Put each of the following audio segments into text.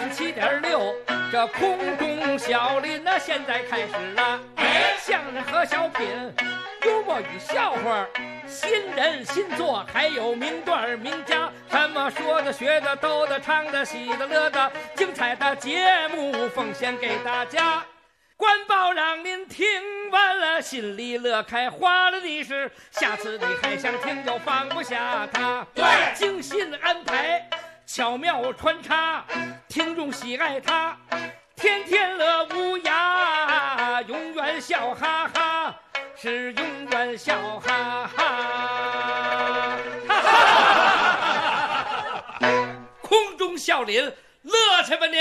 107.6，这空中小林呢，现在开始了。相声和小品，幽默与笑话，新人新作，还有名段名家，什么说的、学的、逗的、唱的、喜的、乐的，精彩的节目奉献给大家。官报让您听完了，心里乐开花了的是，下次你还想听就放不下它。 对， 精心安排，巧妙穿插，听众喜爱它，天天乐无涯，永远笑哈哈，是永远笑哈哈。哈哈，空中笑林，乐去吧您！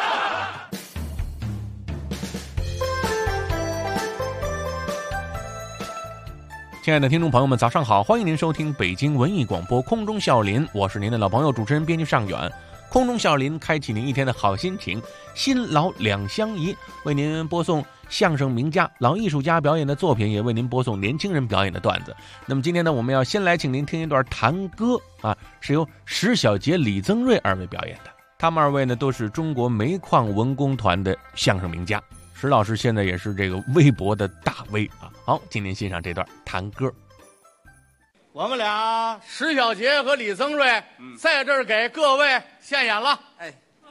亲爱的听众朋友们，早上好！欢迎您收听北京文艺广播空中笑林，我是您的老朋友主持人编辑尚远。空中笑林开启您一天的好心情，新老两相宜，为您播送相声名家、老艺术家表演的作品，也为您播送年轻人表演的段子。那么今天呢，我们要先来请您听一段弹歌啊，是由石小杰、李增瑞二位表演的。他们二位呢，都是中国煤矿文工团的相声名家。石老师现在也是这个微博的大 V 啊。好，今天欣赏这段弹歌。 我们俩石小杰和李增瑞在这儿给各位献演了。 哎，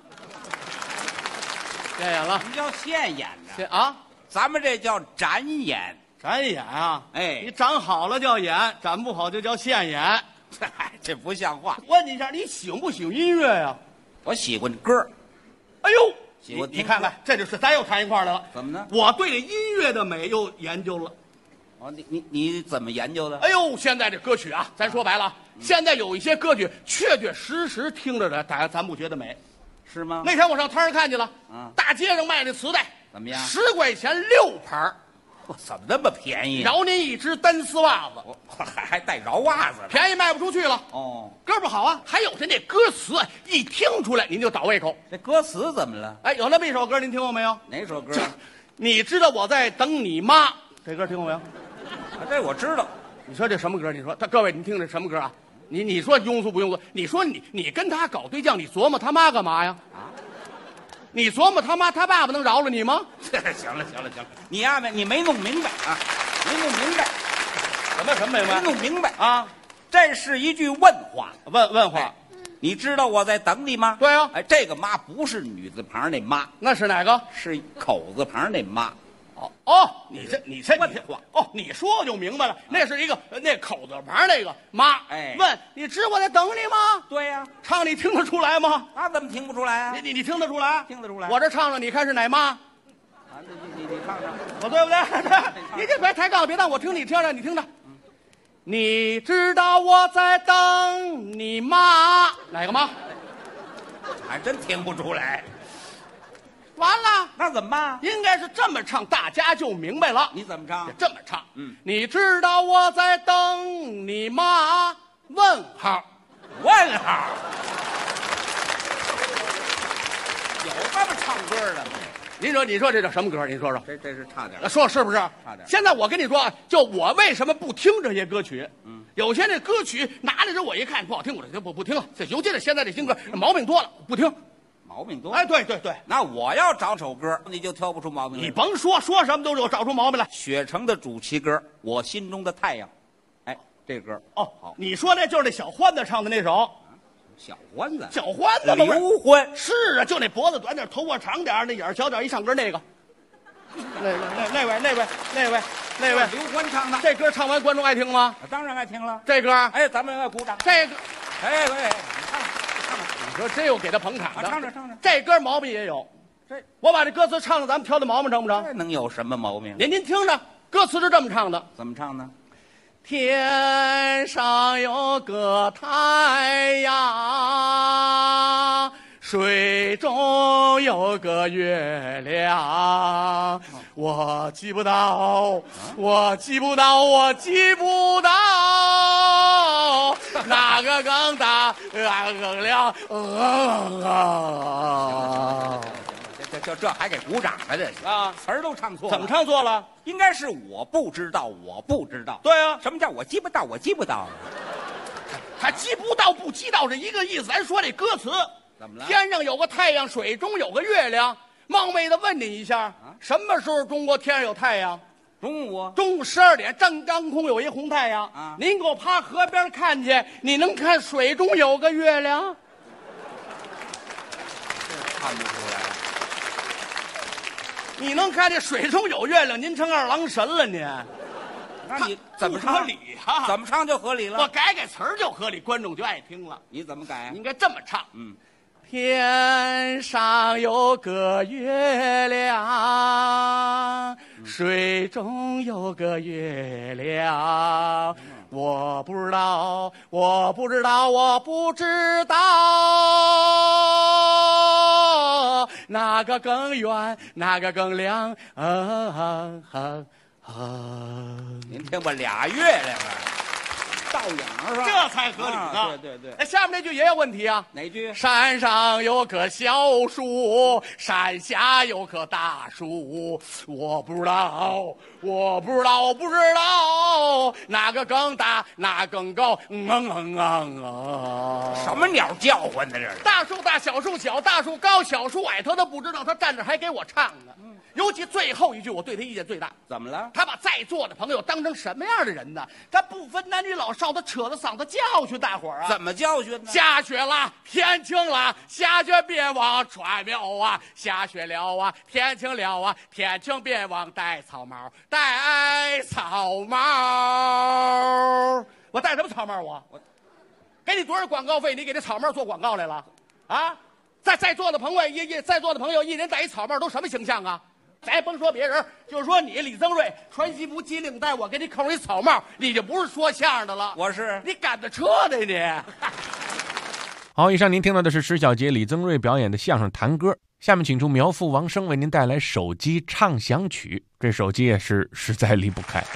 献演了。 什么叫现演呢？ 啊， 咱们这叫展演。 展演啊！ 哎， 你展好了叫演，展不好就叫现演。 这不像话。 问你一下，你喜不喜欢音乐呀？ 我喜欢歌。 哎呦， 喜欢你看看，这就是咱又谈一块儿来了。 怎么呢？ 我对这音乐的美又研究了。 哦，你怎么研究的？ 哎呦，现在这歌曲啊，咱说白了，现在有一些歌曲确确实实听着的，大家咱不觉得美， 是吗？ 那天我上摊上看去了，大街上卖的磁带怎么样 ？10块钱6盘， 怎么那么便宜？ 饶您一只单丝袜子， 还带饶袜子呢， 便宜卖不出去了。 哦， 歌不好啊，还有这歌词啊，一听出来您就倒胃口。 这歌词怎么了？ 哎，有那么一首歌您听过没有？ 哪首歌？ 你知道我在等你妈，这歌听过没有？ 这我知道。 你说这什么歌？你说各位，你听这什么歌啊？你说庸俗不庸俗？你说你跟他搞对象，你琢磨他妈干嘛呀？啊？你琢磨他妈他爸爸能饶了你吗？ 行了，你呀你没弄明白啊，没弄明白。 什么没弄明白啊？ 这是一句问话。 问话。 哎，你知道我在等你吗？ 对啊。 哎，这个妈不是女字旁那妈， 那是哪个？ 是口字旁那妈。 哦，你这问话哦，你说我就明白了，那是一个那口字旁那个妈。 哎， 问你知我在等你吗？ 对呀。 唱你听得出来吗？ 那怎么听不出来啊？ 你听得出来？ 听得出来。 我这唱着，你看是哪妈？ 啊，你唱唱， 我对不对？你这别抬杠，别让我听，你听着，你听着。你知道我在等你妈，哪个妈？ 还真听不出来。 完了， 那怎么办？ 应该是这么唱，大家就明白了。 你怎么唱？ 这么唱。你知道我在等你妈？问号， 问号。有这么唱歌的吗？ 你说这叫什么歌？您说说。 这是差点。 说是不是？ 差点。 现在我跟你说，就我为什么不听这些歌曲？有些那歌曲拿来之后我一看不好听，我就不听了。尤其是现在这新歌毛病多了，不听。 毛病多。 哎，对， 那我要找首歌，你就挑不出毛病来。 你甭说什么都有找出毛病来。 雪城的主题歌《我心中的太阳》，哎，这歌哦，好，你说那就是那小欢子唱的那首。 小欢子， 刘欢是啊，就那脖子短点，头发长点，那眼小点，一唱歌那个。那位， 刘欢唱的。 这歌唱完，观众爱听吗？ 当然爱听了。 这歌， 哎，咱们要鼓掌。 这个， 哎，你唱， 你说真有给他捧场的。 唱着。 这歌毛病也有。我把这歌词唱了，咱们挑的毛病成不成？ 这能有什么毛病？ 您听着，歌词是这么唱的。 怎么唱呢？ 天上有个太阳，水中有个月亮，我记不到，哪个更大，哪个更亮？ 这还给鼓掌了，这是啊， 词儿都唱错了。 怎么唱错了？ 应该是我不知道。 对啊， 什么叫我记不到？ 他记不到不记到是一个意思。咱说这歌词， 怎么了？ 天上有个太阳，水中有个月亮。冒昧的问你一下，什么时候中国天上有太阳？ 中午中午12点，正当空有一红太阳。 啊您给我趴河边看去，你能看水中有个月亮？ 看不出来。 你能看见水中有月亮？您成二郎神了您？ 那你怎么不合唱？ 理啊？ 怎么唱就合理了？ 我改词儿就合理，观众就爱听了。 你怎么改？ 应该这么唱。 嗯， 天上有个月亮，水中有个月亮。我不知道，我不知道，我不知道，哪个更圆，哪个更亮？ 您听吧，俩月亮啊，倒影是吧？ 这才合理呢。 啊对。 哎，下面那句也有问题啊。 哪句？ 山上有棵小树，山下有棵大树。我不知道，我不知道，我不知道，哪个更大，哪更高？ 什么鸟叫唤呢？这是？ 大树大，小树小，大树高，小树矮，他都不知道，他站着还给我唱呢。尤其最后一句，我对他意见最大。 怎么了？ 他把在座的朋友当成什么样的人呢？他不分男女老少，他扯着嗓子教训大伙儿啊！ 怎么教训呢？ 下雪了，天晴了，下雪别忘穿苗啊！下雪了啊，天晴了啊，天晴别忘戴草帽，戴草帽。我戴什么草帽啊？我给你多少广告费？你给这草帽做广告来了？啊，在座的朋友在座的朋友一人戴一草帽，都什么形象啊？咱甭说别人，就说你李增瑞穿西服系领带，我给你扣一草帽，你就不是说相声的了。 我是你赶着车的你。 好，以上您听到的是石小杰、李增瑞表演的相声弹歌。下面请出苗阜、王声为您带来手机畅想曲。这手机也是实在离不开。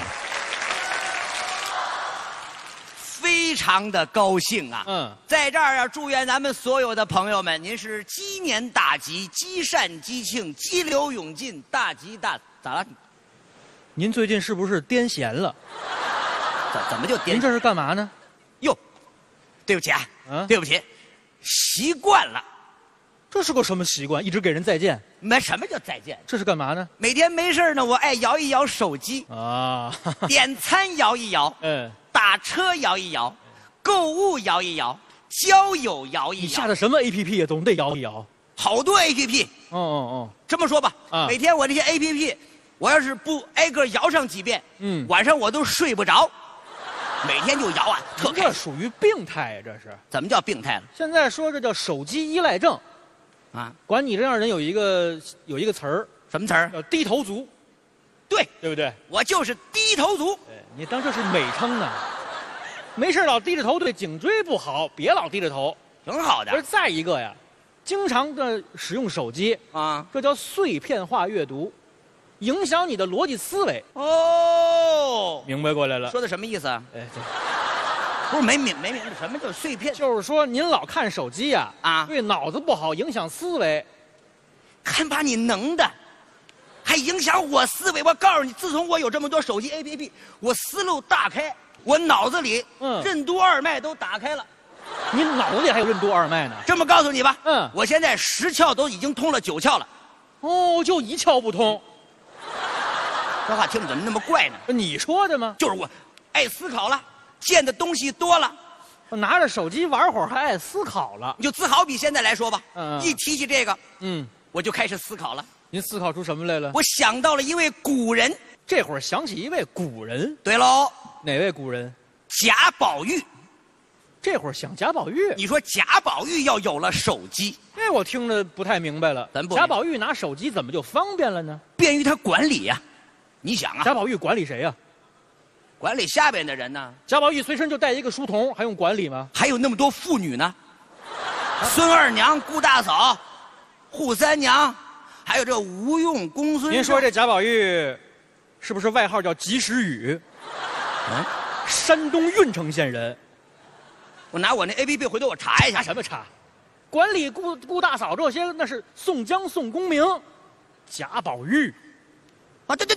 非常的高兴啊！在这儿要祝愿咱们所有的朋友们，您是鸡年大吉，积善积庆，激流勇进，大吉大咋了？ 您最近是不是癫痫了？ 怎么就您这是干嘛呢？ 哟，对不起啊，对不起，习惯了。 这是个什么习惯？一直给人再见？ 没什么叫再见？ 这是干嘛呢？ 每天没事呢，我爱摇一摇手机啊， 点餐摇一摇，打车摇一摇，购物摇一摇，交友摇一摇。 你下的什么 APP 也总得摇一摇。 好多 APP。这么说吧，每天我这些 APP，我要是不挨个摇上几遍，晚上我都睡不着。每天就摇啊，特开心。 这属于病态呀，这是。 怎么叫病态了？ 现在说这叫手机依赖症。啊，管你这样人有一个词儿， 什么词儿？ 叫低头族。 对不对？ 我就是低头族。 你当这是美称呢？没事老低着头对颈椎不好，别老低着头， 挺好的。 而再一个呀，经常的使用手机啊，这叫碎片化阅读，影响你的逻辑思维。 哦， 明白过来了。 说的什么意思啊？不是没明白什么叫碎片， 就是说您老看手机呀，对脑子不好，影响思维。 看把你能的，还影响我思维。我告诉你，自从我有这么多手机 APP， 我思路大开，我脑子里任督二脉都打开了。 你脑子里还有任督二脉呢？ 这么告诉你吧，我现在10窍都已经通了9窍了。 哦，就1窍不通。 这话听着怎么那么怪呢？ 你说的吗？ 就是我爱思考了。见的东西多了， 我拿着手机玩会儿还爱思考了。 你就自好比现在来说吧，一提起这个，我就开始思考了。 您思考出什么来了？ 我想到了一位古人。 这会儿想起一位古人。 对喽， 哪位古人？ 贾宝玉。 这会儿想贾宝玉。 你说贾宝玉要有了手机， 这我听着不太明白了。贾宝玉拿手机怎么就方便了呢？ 便于他管理呀。你想啊， 贾宝玉管理谁呀？ 管理下边的人呢？ 贾宝玉随身就带一个书童，还用管理吗？ 还有那么多妇女呢，孙二娘、顾大嫂、扈三娘，还有这吴用、公孙。 您说这贾宝玉，是不是外号叫及时雨？山东郓城县人。 我拿我那 APP 回头我查一下。 什么查？管理顾大嫂这些，那是宋江、宋公明。贾宝玉。 啊，对。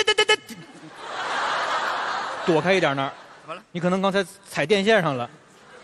躲开一点那儿， 怎么了？ 你可能刚才踩电线上了。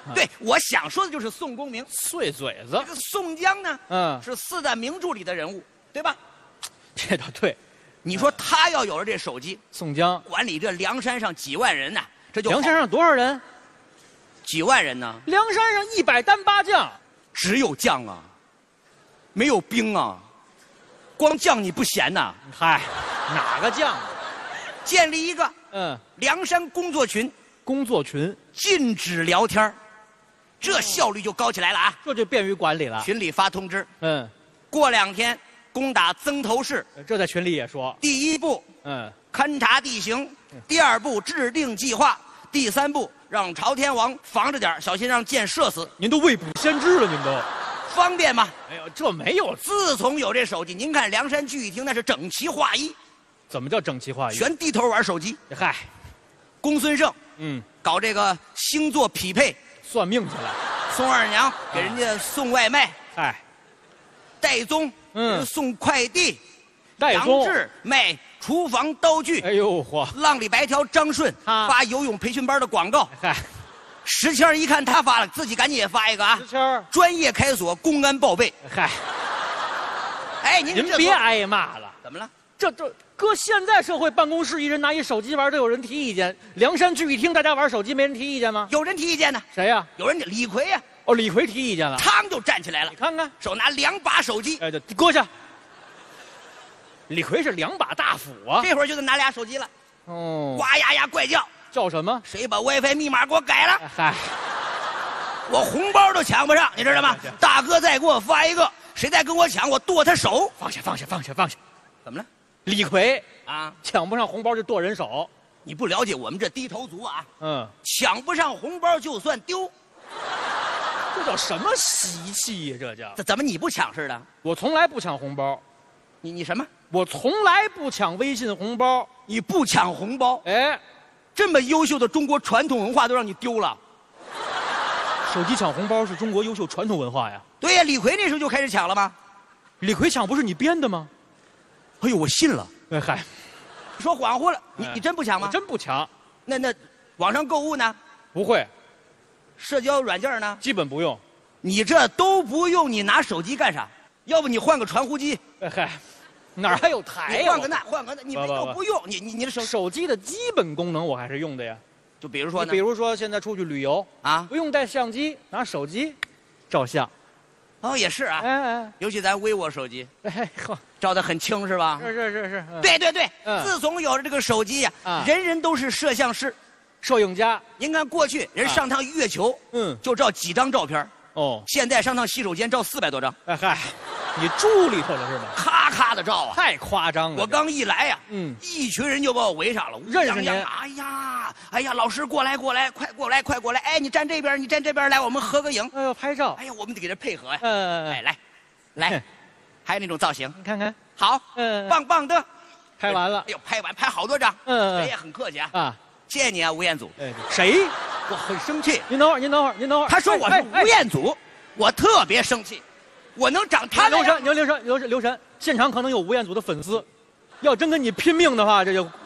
对，我想说的就是宋公明。 碎嘴子。 这个宋江呢，是四大名著里的人物，对吧？ 这倒对。 你说他要有了这手机， 宋江管理这梁山上几万人呢，这就梁山上多少人？ 几万人呢？ 梁山上100单8将， 只有将啊，没有兵啊，光将你不闲呐。 嗨，哪个将？ 建立一个梁山工作群，禁止聊天，这效率就高起来了啊！ 这就便于管理了。 群里发通知，过2天攻打曾头市， 这在群里也说。 第1步，勘察地形；第2步，制定计划；第3步，让朝天王防着点，小心让箭射死。 您都未卜先知了，您都方便吗？ 哎呦，这没有。 自从有这手机，您看梁山聚义厅那是整齐划一。 怎么叫整齐划一？ 全低头玩手机。 嗨， 公孙胜，搞这个星座匹配， 算命去了。 宋二娘给人家送外卖。 嗨， 戴宗，送快递。 戴宗， 杨志卖厨房刀具。 哎呦嚯！ 浪里白条张顺发游泳培训班的广告。 嗨， 石谦一看他发了，自己赶紧也发一个啊。 石谦专业开锁，公安报备。 嗨， 哎，您别挨骂了。 怎么了？ 这搁现在社会，办公室一人拿一手机玩，都有人提意见。梁山聚义厅大家玩手机，没人提意见吗？ 有人提意见呢。 谁呀？ 有人李逵呀。 哦，李逵提意见了， 嘡就站起来了。 你看看， 手拿2把手机。 哎，搁下。李逵是2把大斧啊， 这会儿就得拿俩手机了。 哦， 呱呀呀怪叫， 叫什么？ 谁把 WiFi 密码给我改了？ 嗨， 我红包都抢不上，你知道吗？大哥再给我发一个，谁再跟我抢，我剁他手。 放下。 怎么了？ 李逵啊， 抢不上红包就剁人手。 你不了解我们这低头族啊。 抢不上红包就算丢。 这叫什么习气呀？这叫怎么你不抢似的？ 我从来不抢红包。 你什么？ 我从来不抢微信红包。 你不抢红包？ 哎， 这么优秀的中国传统文化都让你丢了。 手机抢红包是中国优秀传统文化呀。 对呀，李逵那时候就开始抢了吗？ 李逵抢不是你编的吗？ 哎呦，我信了。 哎嗨， 说恍惚了，你真不抢吗？ 我真不抢。 那网上购物呢？ 不会。 社交软件呢？ 基本不用。 你这都不用，你拿手机干啥？要不你换个传呼机？ 哎嗨，哪儿还有台呀？ 换个那，你都不用。你的手机的基本功能我还是用的呀。 就比如说呢？ 比如说现在出去旅游啊，不用带相机，拿手机照相。 哦，也是啊。哎，尤其咱 vivo 手机， 哎呵， 照得很清是吧？ 是。 对。自从有了这个手机呀，人人都是摄像师、 摄影家。 您看过去人上趟月球，就照几张照片。 哦， 现在上趟洗手间照400多张。 哎嗨，你住里头了是吧？ 咔咔的照啊， 太夸张了。 我刚一来呀，一群人就把我围上了， 认识您。 哎呀，老师过来，快过来！哎，你站这边，来，我们合个影。 哎呦，拍照。 哎呀，我们得给他配合呀。 哎， 来，还有那种造型， 你看看， 好，棒棒的。 拍完了。 哎呦，拍好多张。谁也很客气啊。谢谢你啊，吴彦祖。 谁？ 我很生气。 您等会儿。 他说我是吴彦祖，我特别生气。我能长他的样。 留神，现场可能有吴彦祖的粉丝，要真跟你拼命的话，这就。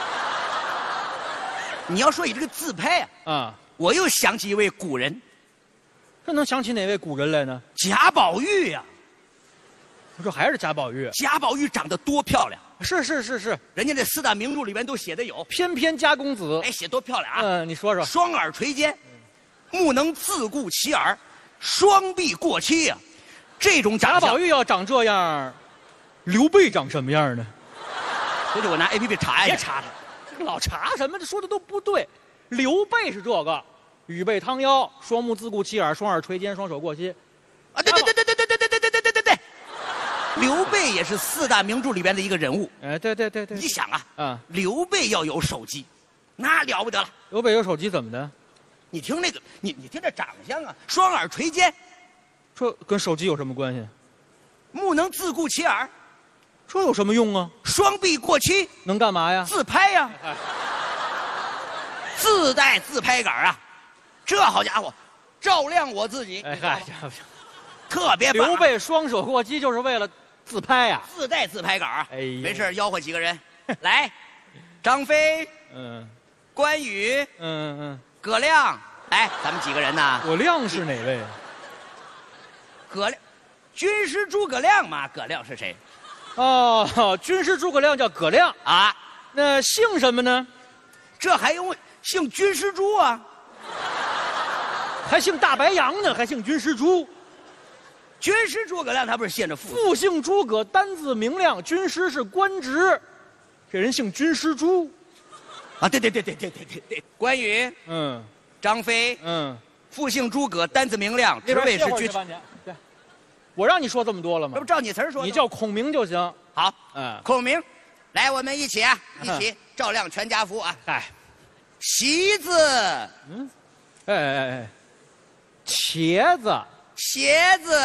你要说你这个自拍啊，我又想起一位古人。 这能想起哪位古人来呢？ 贾宝玉呀。 我说还是贾宝玉。 贾宝玉长得多漂亮。 是， 人家这4大名著里面都写的有。 翩翩家公子。 哎，写多漂亮啊！ 你说说。 双耳垂肩，目能自顾其耳，双臂过膝呀。这种贾宝玉要长这样，刘备长什么样呢？ 回去我拿 APP 查一下。 别查了，这个老查什么？这说的都不对。刘备是这个，羽背汤腰，双目自顾其耳，双耳垂肩，双手过膝。 啊，对。刘备也是4大名著里边的一个人物。 哎，对。 你想啊，刘备要有手机，那了不得了。 刘备有手机怎么的？ 你听那个，你听这长相啊，双耳垂肩， 这跟手机有什么关系？ 目能自顾其耳， 这有什么用啊？ 双臂过膝能干嘛呀？ 自拍呀，自带自拍杆啊，这好家伙，照亮我自己。 哎嗨， 特别棒。 刘备双手过膝就是为了自拍呀， 自带自拍杆啊。 哎， 没事吆喝几个人，来，张飞，关羽，葛亮， 哎，咱们几个人呢？ 葛亮是哪位？ 葛亮，军师诸葛亮嘛。葛亮是谁？ 哦，军师诸葛亮叫葛亮啊。 那姓什么呢？ 这还用姓军师朱啊？ 还姓大白杨呢，还姓军师朱。 军师诸葛亮他不是姓着父姓诸葛，单字明亮，军师是官职，这人姓军师朱。 啊，对，关羽，张飞，父姓诸葛，单字明亮，职位是军。 对，我让你说这么多了吗？ 这不照你词儿说的。 你叫孔明就行。 好，孔明，来，我们一起啊，一起照亮全家福啊。 哎， 席子， 茄子， 鞋子，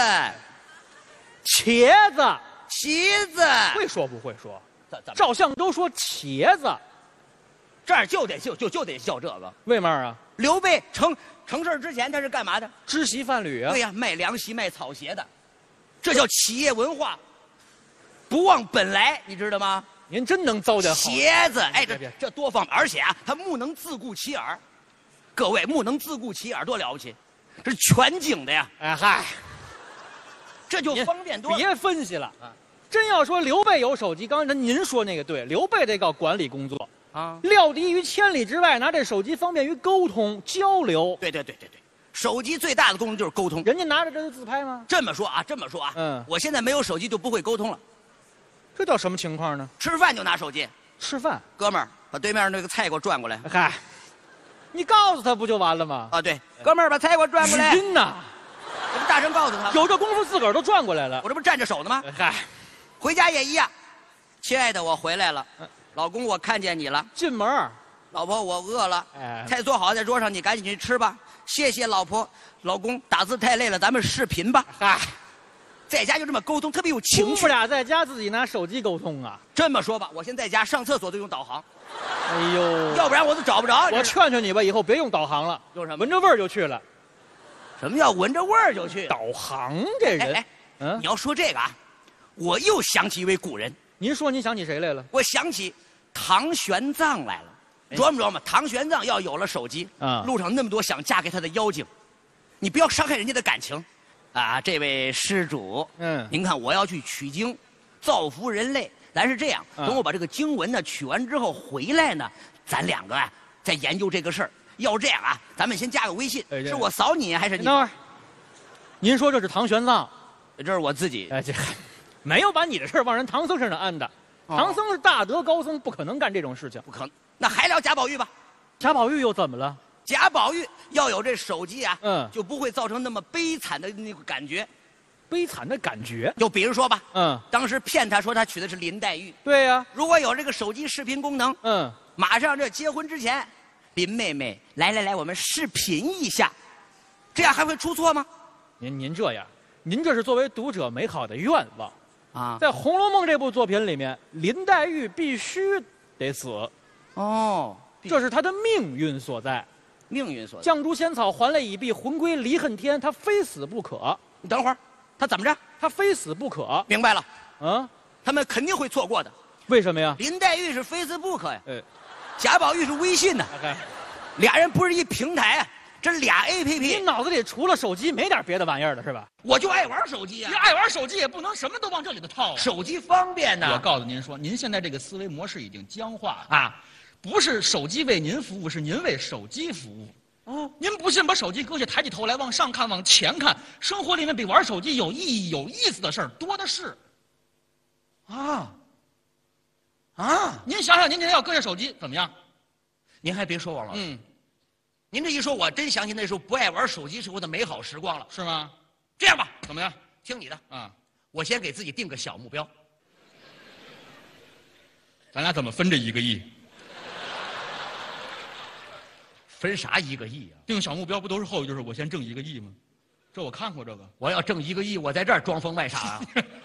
茄子， 旗子， 会说不会说？照相都说茄子， 这儿就得叫这个。 为嘛啊？ 刘备成事之前他是干嘛的？ 织席贩履啊。 对呀，卖凉席、卖草鞋的，这叫企业文化，不忘本来，你知道吗？ 您真能糟践好鞋子，哎，这多方便，而且啊，他目能自顾其耳。各位，目能自顾其耳多了不起，这是全景的呀！ 哎嗨， 这就方便多了。 别分析了啊！真要说刘备有手机，刚才您说那个对，刘备得搞管理工作啊，料敌于千里之外，拿这手机方便于沟通交流。 对，手机最大的功能就是沟通。 人家拿着这就自拍吗？ 这么说啊，我现在没有手机就不会沟通了。 这叫什么情况呢？ 吃饭就拿手机。 吃饭， 哥们儿，把对面那个菜给我转过来。 嗨，你告诉他不就完了吗？ 啊，对，哥们儿，把菜给我转过来。 使劲呐！ 我不大声告诉他， 有这功夫自个儿都转过来了。 我这不站着手呢吗？ 嗨， 回家也一样。亲爱的，我回来了。老公，我看见你了。 进门。 老婆，我饿了。菜做好在桌上，你赶紧去吃吧。谢谢老婆。老公，打字太累了，咱们视频吧。 嗨。 在家就这么沟通，特别有情绪。 夫妇俩在家自己拿手机沟通啊？ 这么说吧，我现在家上厕所都用导航。 哎呦， 要不然我都找不着。 我劝劝你吧，以后别用导航了， 用什么？ 闻着味儿就去了。 什么叫闻着味儿就去？ 导航这人， 你要说这个啊，我又想起一位古人。 您说您想起谁来了？ 我想起唐玄奘来了。琢磨琢磨，唐玄奘要有了手机，路上那么多想嫁给他的妖精，你不要伤害人家的感情。啊，这位施主，您看我要去取经，造福人类。咱是这样，等我把这个经文呢取完之后回来呢，咱两个啊再研究这个事儿。要这样啊，咱们先加个微信，是我扫你还是你？ 等会儿，您说这是唐玄奘， 这是我自己。 哎，这没有把你的事儿往人唐僧身上安的。唐僧是大德高僧，不可能干这种事情。 不可能。那还聊贾宝玉吧？ 贾宝玉又怎么了？ 贾宝玉要有这手机啊，就不会造成那么悲惨的那个感觉。 悲惨的感觉？ 就比如说吧，当时骗他说他娶的是林黛玉。 对呀。 如果有这个手机视频功能，马上这结婚之前，林妹妹，来，我们视频一下，这样还会出错吗？ 您这样，您这是作为读者美好的愿望啊。 在《红楼梦》这部作品里面，林黛玉必须得死。 哦， 这是她的命运所在。 命运所在。 绛珠仙草，还泪已毕，魂归离恨天。她非死不可。 你等会儿，她怎么着？ 她非死不可。 明白了。他们肯定会错过的。 为什么呀？ 林黛玉是非死不可呀。贾宝玉是微信呢。俩人不是一平台啊，这俩 APP。 你脑子里除了手机没点别的玩意儿了是吧？ 我就爱玩手机啊。 你爱玩手机也不能什么都往这里头套啊。 手机方便呢。 我告诉您说，您现在这个思维模式已经僵化了啊。不是手机为您服务，是您为手机服务。您不信，把手机搁下，抬起头来往上看，往前看，生活里面比玩手机有意义、有意思的事儿多的是。您想想，您要搁下手机怎么样？ 您还别说，王老师，您这一说，我真想起那时候不爱玩手机时候的美好时光了， 是吗？ 这样吧， 怎么样？ 听你的啊，我先给自己定个小目标。 咱俩怎么分这1个亿？ 分啥1个亿啊？ 定小目标不都是后一句是我先挣1个亿吗？这我看过这个。 我要挣1个亿，我在这儿装疯卖傻啊！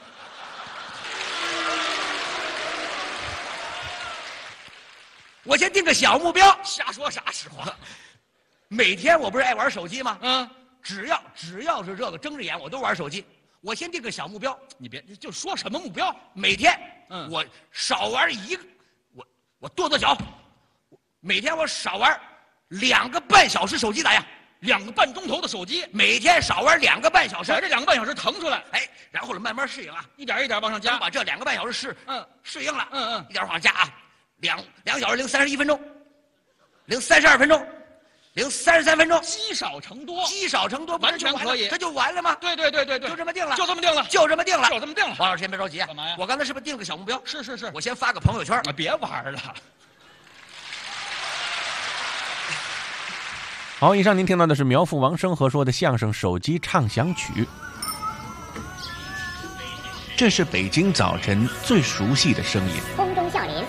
我先定个小目标。 瞎说啥实话？ 每天我不是爱玩手机吗？只要是这个睁着眼我都玩手机。我先定个小目标。 你别就说什么目标？ 每天我少玩我跺脚。每天我少玩2个半小时手机咋样？ 2个半钟头的手机， 每天少玩2个半小时， 把这2个半小时腾出来， 哎，然后慢慢适应啊， 一点一点往上加， 把这2个半小时适应了， 嗯， 一点往上加啊，2小时零31分钟，零32分钟，零33分钟， 积少成多， 积少成多， 完全可以， 这就完了吗？ 对， 就这么定了， 就这么定了。 王老师先别着急啊， 干嘛呀？ 我刚才是不是定了个小目标？ 是， 我先发个朋友圈。 别玩了。 好，以上您听到的是苗阜王声和说的相声《手机畅想曲》。这是北京早晨最熟悉的声音。 空中笑林，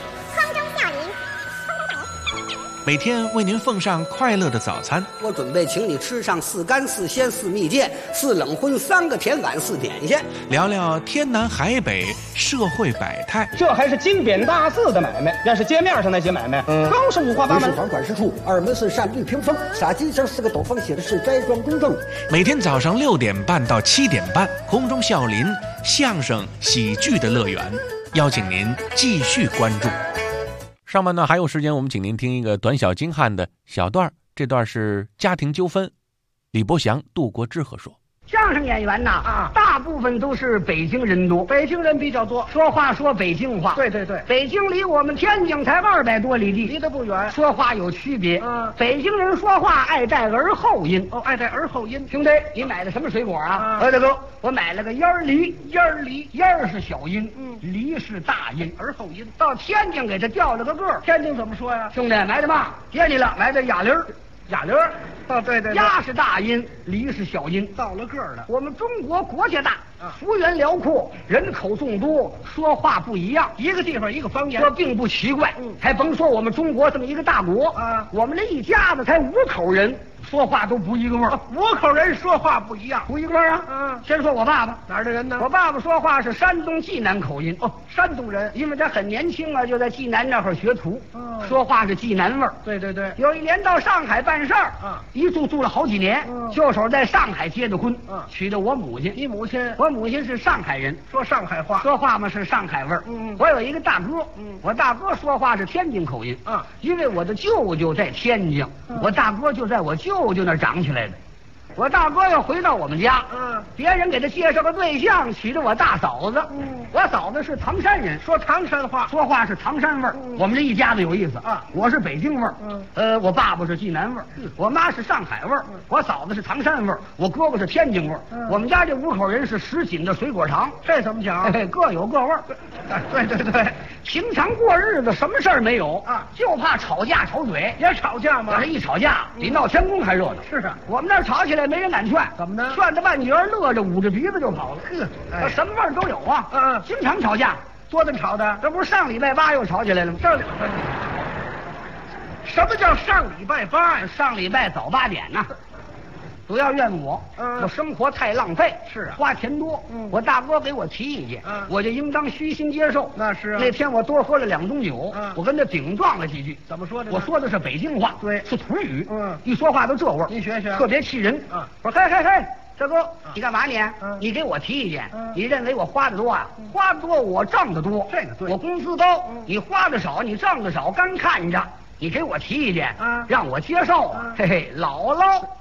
每天为您奉上快乐的早餐。 我准备请你吃上4干4鲜4蜜饯4冷荤3个甜碗4点心， 聊聊天南海北社会百态。 这还是金匾大字的买卖，要是街面上那些买卖，更是五花八门。 房管事处2门是扇绿屏风，洒金上4个斗方，写的是斋庄公证。 每天早上6点半到7点半，空中笑林相声喜剧的乐园，邀请您继续关注。上半段还有时间，我们请您听一个短小精悍的小段，这段是家庭纠纷。李伯祥、杜国之和说。 相声演员呐，大部分都是北京人多，北京人比较多，说话说北京话。对，北京离我们天津才200多里地，离得不远，说话有区别。北京人说话爱带儿后音。爱带儿后音。兄弟，你买的什么水果啊？大哥，我买了个烟儿梨，烟儿是小音，梨是大音，儿后音。到天津给他调了个个，天津怎么说呀？兄弟，买的嘛？接你了，买的哑铃儿。对，鸭是大音，梨是小音，到了个儿了。我们中国国家大，幅员辽阔，人口众多，说话不一样，一个地方一个方言，这并不奇怪。还甭说我们中国这么一个大国啊，我们这一家子才5口人，说话都不一个味儿。5口人说话不一样，不一个味儿啊。先说我爸爸，哪儿的人呢？我爸爸说话是山东济南口音。山东人，因为他很年轻啊，就在济南那会儿学徒，说话是济南味儿。对，有一年到上海办事儿，一住了好几年，就手在上海结的婚，娶的我母亲。你母亲？我母亲是上海人，说上海话，说话嘛是上海味儿。我有一个大哥，我大哥说话是天津口音啊，因为我的舅舅在天津，我大哥就在我舅舅那儿长起来的。我大哥要回到我们家，别人给他介绍个对象，娶的我大嫂子。我嫂子是唐山人，说唐山话，说话是唐山味儿。我们这一家子有意思啊，我是北京味儿，我爸爸是济南味儿，我妈是上海味儿，我嫂子是唐山味儿，我哥哥是天津味儿。我们家这5口人是10斤的水果糖，这怎么讲？各有各味儿。对，平常过日子什么事儿没有啊，就怕吵架吵嘴。也吵架吗？这一吵架比闹天宫还热闹。是啊，我们那儿吵起来没人敢劝，怎么呢？劝着半截乐着捂着鼻子就跑了。什么味儿都有啊。经常吵架，多大吵的？这不是上礼拜8又吵起来了吗？什么叫上礼拜8呀？上礼拜早8点呢。主要怨我生活太浪费，是花钱多。我大哥给我提意见，我就应当虚心接受。那是那天我多喝了2盅酒，我跟他顶撞了几句。怎么说的？我说的是北京话，对，是土语。一说话都这味儿。你学学，特别气人。我说嘿，大哥，你干嘛你？你给我提意见，你认为我花的多啊？花的多，我挣的多。这个对，我工资高，你花的少，你挣的少，干看着。你给我提意见，让我接受。嘿，姥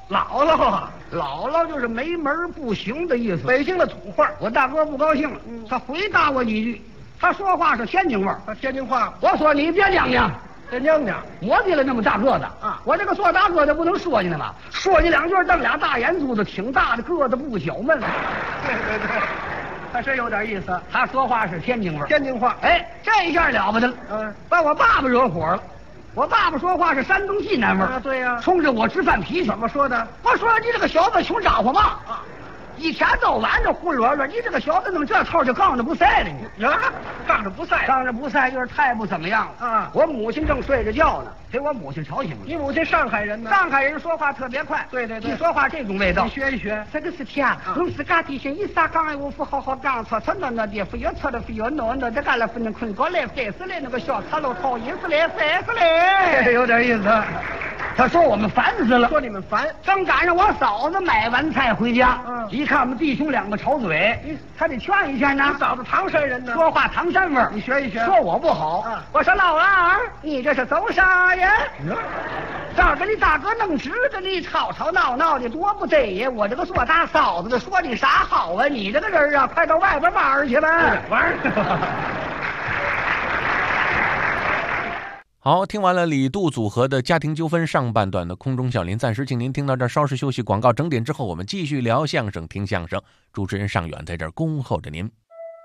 姥就是没门不行的意思，北京的土话。我大哥不高兴了，他回答我几句，他说话是天津味儿，天津话。我说你别娘娘，别娘娘，我比了那么大个子啊，我这个做大个子不能说你了吧？说你2句，瞪俩大眼珠子，挺大的个子不小闷。对，他真有点意思。他说话是天津味儿，天津话。这一下了不得了，把我爸爸惹火了。我爸爸说话是山东济南味儿，对呀，冲着我直犯脾气。怎么说的？我说你这个小子穷咋呼嘛！一天到晚的胡惹惹，你这个小子弄这头就杠着不赛了你。杠着不赛就是太不怎么样了啊！我母亲正睡着觉呢，给我母亲吵醒了。你母亲上海人呢？上海人说话特别快。对，一说话这种味道。你学一学。这个是天，我是家底下一撒杠哎，我不好好讲错那的，非要错的非要闹的，这干了不能困过来，烦死了那个小茶楼讨厌死了，烦死了。有点意思。他说我们烦死了，说你们烦。正赶上我嫂子买完菜回家，一看我们弟兄2个吵嘴，他得劝一劝呢。你嫂子唐山人呢，说话唐山味儿，你学一学。说我不好，我说老二，你这是走啥呀？ 这儿给你大哥弄直，跟你吵吵闹闹的，多不得呀！我这个做大嫂子的说你啥好啊？你这个人啊，快到外边玩去吧，玩。 好，听完了李杜组合的家庭纠纷上半段的空中小林，暂时请您听到这儿，稍事休息，广告整点之后，我们继续聊相声，听相声。主持人尚远在这儿恭候着您。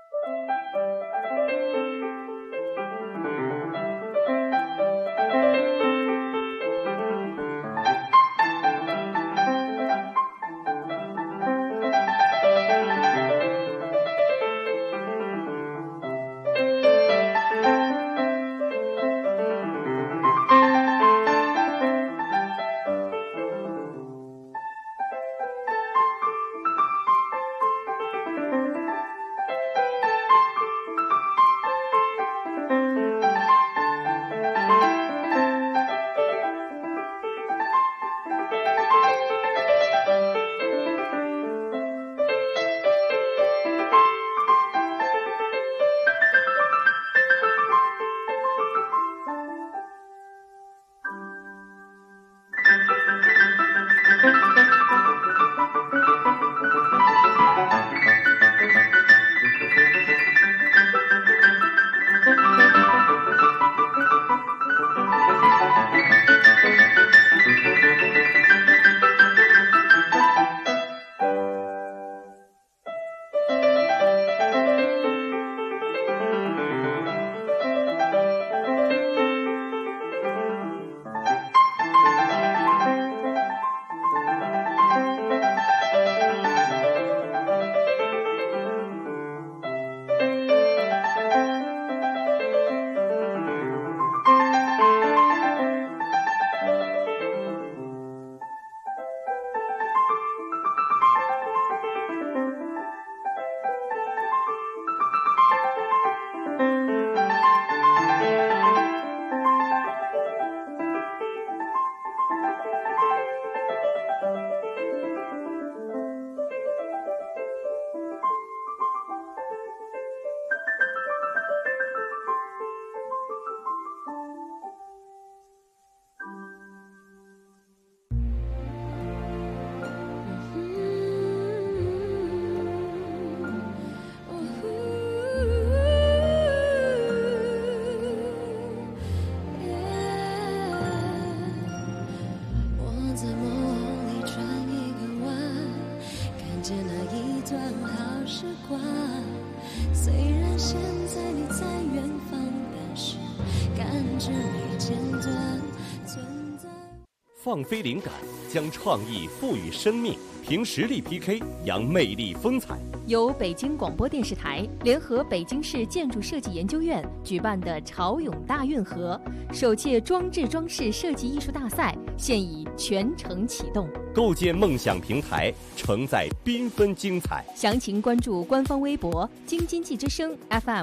放飞灵感，将创意赋予生命，凭实力 PK， 扬魅力风采。 由北京广播电视台联合北京市建筑设计研究院举办的潮涌大运河首届装置装饰设计艺术大赛现已全程启动， 构建梦想平台，承载缤纷精彩。 详情关注官方微博京津冀之声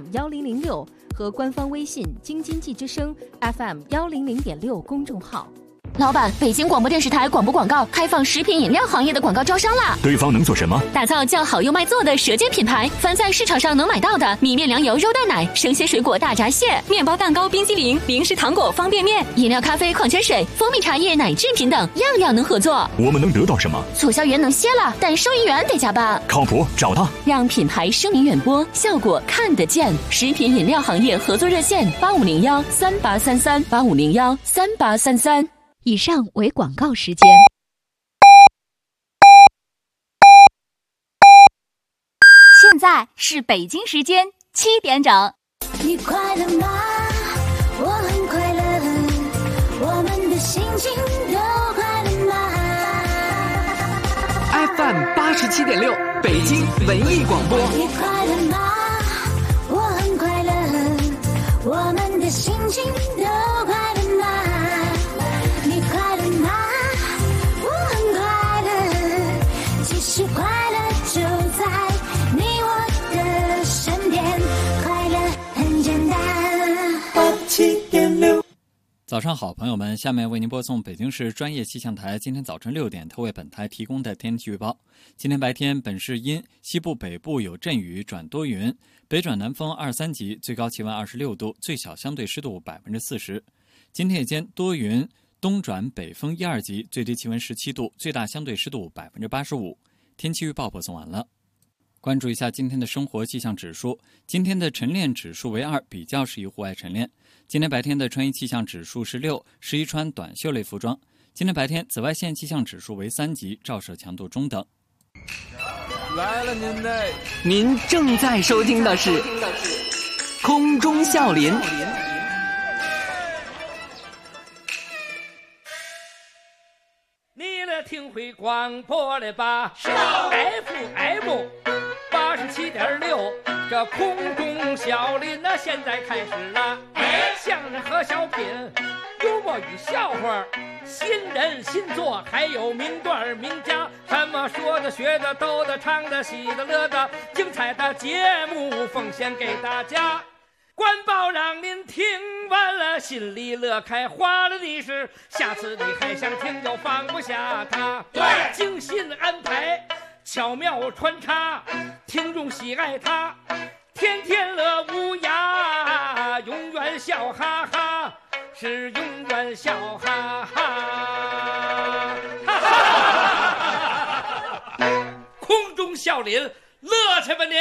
FM1006和官方微信京津冀之声 FM100.6公众号。 老板，北京广播电视台广播广告开放食品饮料行业的广告招商啦！ 对方能做什么？ 打造叫好又卖座的舌尖品牌，凡在市场上能买到的米面粮油肉蛋奶、生鲜水果大闸蟹、面包蛋糕冰激凌、零食糖果方便面、饮料咖啡矿泉水、蜂蜜茶叶奶制品等，样样能合作。 我们能得到什么？ 促销员能歇了，但收银员得加班。 靠谱，找他。 让品牌声名远播，效果看得见。食品饮料行业合作热线8501383385013833。 以上为广告时间。 现在是北京时间7点整。 你快乐吗？我很快乐，我们的心情都快乐吗 ？FM 87.6，北京文艺广播。 你快乐吗？我很快乐，我们的心情都快乐吗？你快乐吗？我很快乐，其实快乐就在你我的身边，快乐很简单。87.6。 早上好，朋友们，下面为您播送北京市专业气象台今天早晨6点特为本台提供的天气预报。今天白天本市阴，西部北部有阵雨转多云，北转南风2、3级，最高气温26度，最小相对湿度40%。今天夜间多云， 东转北风1、2级，最低气温17度，最大相对湿度85%。天气预报播送完了。关注一下今天的生活气象指数，今天的晨练指数为2，比较适宜户外晨练。今天白天的穿衣气象指数是6，适宜穿短袖类服装。今天白天紫外线气象指数为3级，照射强度中等。 来了您正在收听的是空中笑林。 你来听会广播了吧？FM 87.6，这空中笑林那现在开始了。相声和小品，幽默与笑话，新人新作，还有名段名家，什么说的学的逗的唱的喜的乐的，精彩的节目奉献给大家。官报让您听完了心里乐开花了的是，下次你还想听就放不下它。对，精心安排，巧妙穿插，听众喜爱它，天天乐无涯，永远笑哈哈，是永远笑哈哈。空中笑林，乐去吧您！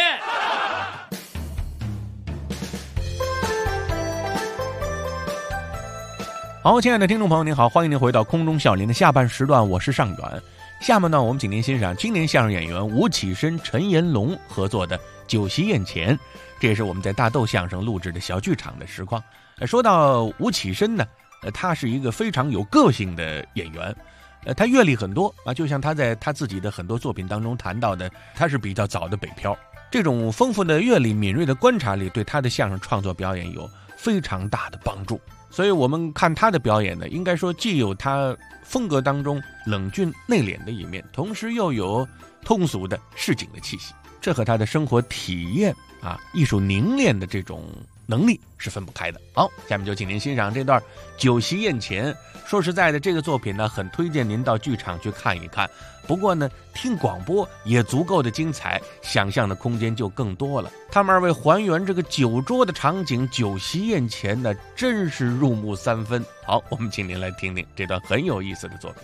好，亲爱的听众朋友您好，欢迎您回到空中笑林的下半时段，我是尚远。下面呢，我们请您欣赏青年相声演员吴启深、陈延龙合作的《酒席宴前》，这也是我们在大豆相声录制的小剧场的实况。说到吴启深呢，他是一个非常有个性的演员，他阅历很多啊，就像他在他自己的很多作品当中谈到的，他是比较早的北漂，这种丰富的阅历、敏锐的观察力，对他的相声创作表演有非常大的帮助。所以我们看他的表演呢，应该说既有他风格当中冷峻内敛的一面，同时又有通俗的市井的气息，这和他的生活体验啊、艺术凝练的这种能力是分不开的。好，下面就请您欣赏这段《酒席宴前》。说实在的，这个作品呢，很推荐您到剧场去看一看。不过呢，听广播也足够的精彩，想象的空间就更多了。他们二位还原这个酒桌的场景，酒席宴前呢，真是入木三分。好，我们请您来听听这段很有意思的作品。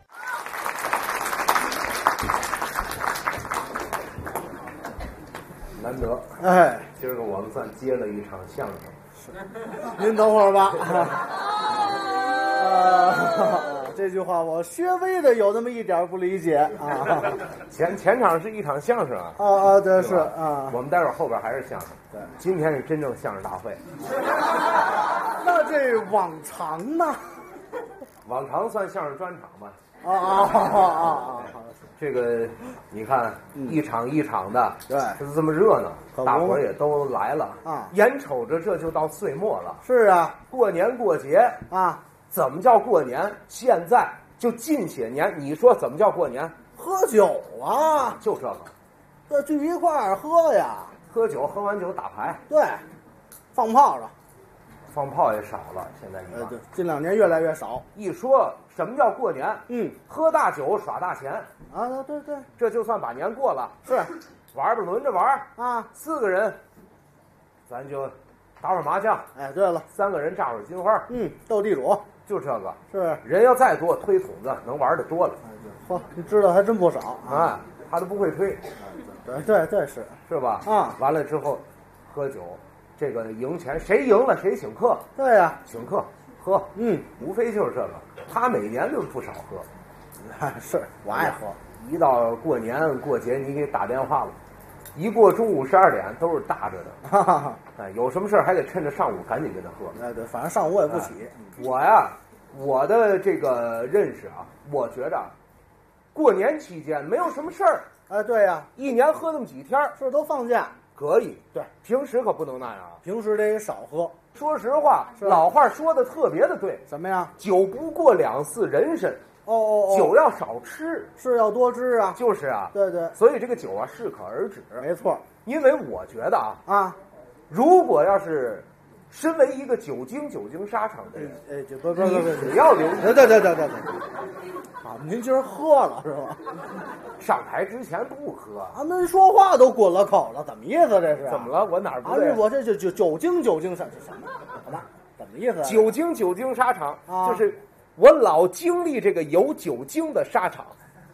难得，哎，今儿个我们算接了一场相声。 您等会儿吧。这句话我稍微的有那么一点不理解啊。 前场是一场相声啊。 对，是啊。 我们待会儿后边还是相声。对，今天是真正相声大会。 那这往常呢？ 往常算相声专场吧。这个你看，一场一场的，对，是这么热闹，大伙儿也都来了啊。眼瞅着这就到岁末了。 是啊， 过年过节啊。怎么叫过年？现在就近些年，你说怎么叫过年？ 喝酒啊， 就这个， 这聚一块儿喝呀， 喝酒，喝完酒打牌， 对，放炮了， 放炮也少了，现在你看， 对，近2年越来越少。 一说什么叫过年，喝大酒耍大钱啊，对， 这就算把年过了。 是， 玩吧，轮着玩啊 ，4个人，咱就打会儿麻将。 哎，对了 ，3个人炸会儿金花， 斗地主。 就这个是人要再多，推筒子能玩的多了。 嚯，你知道还真不少啊！他都不会推， 对，是吧？ 啊， 完了之后，喝酒，这个赢钱，谁赢了谁请客。 对呀， 请客喝，无非就是这个。他每年都不少喝， 是我爱喝。 一到过年过节，你给打电话了，一过中午12点都是大着的。哎，有什么事还得趁着上午赶紧跟他喝。 哎，对，反正上午我也不起。 我的这个认识啊，我觉着过年期间没有什么事儿。 哎，对呀， 一年喝那么几天， 是都放假可以。 对， 平时可不能那样啊， 平时得少喝。 说实话，老话说的特别的对。 什么呀？ 酒不过2次人参。酒要少吃， 是要多吃啊。 就是啊， 对， 所以这个酒啊适可而止。 没错， 因为我觉得啊，如果要是身为一个久经沙场的人，只要留意， 对，啊，您今儿喝了是吧？ 上台之前不喝啊，那说话都滚了口了，怎么意思这是？ 怎么了？我哪儿不对？ 我这就久经沙场什么？怎么意思？ 久经沙场就是我老经历这个有酒精的沙场。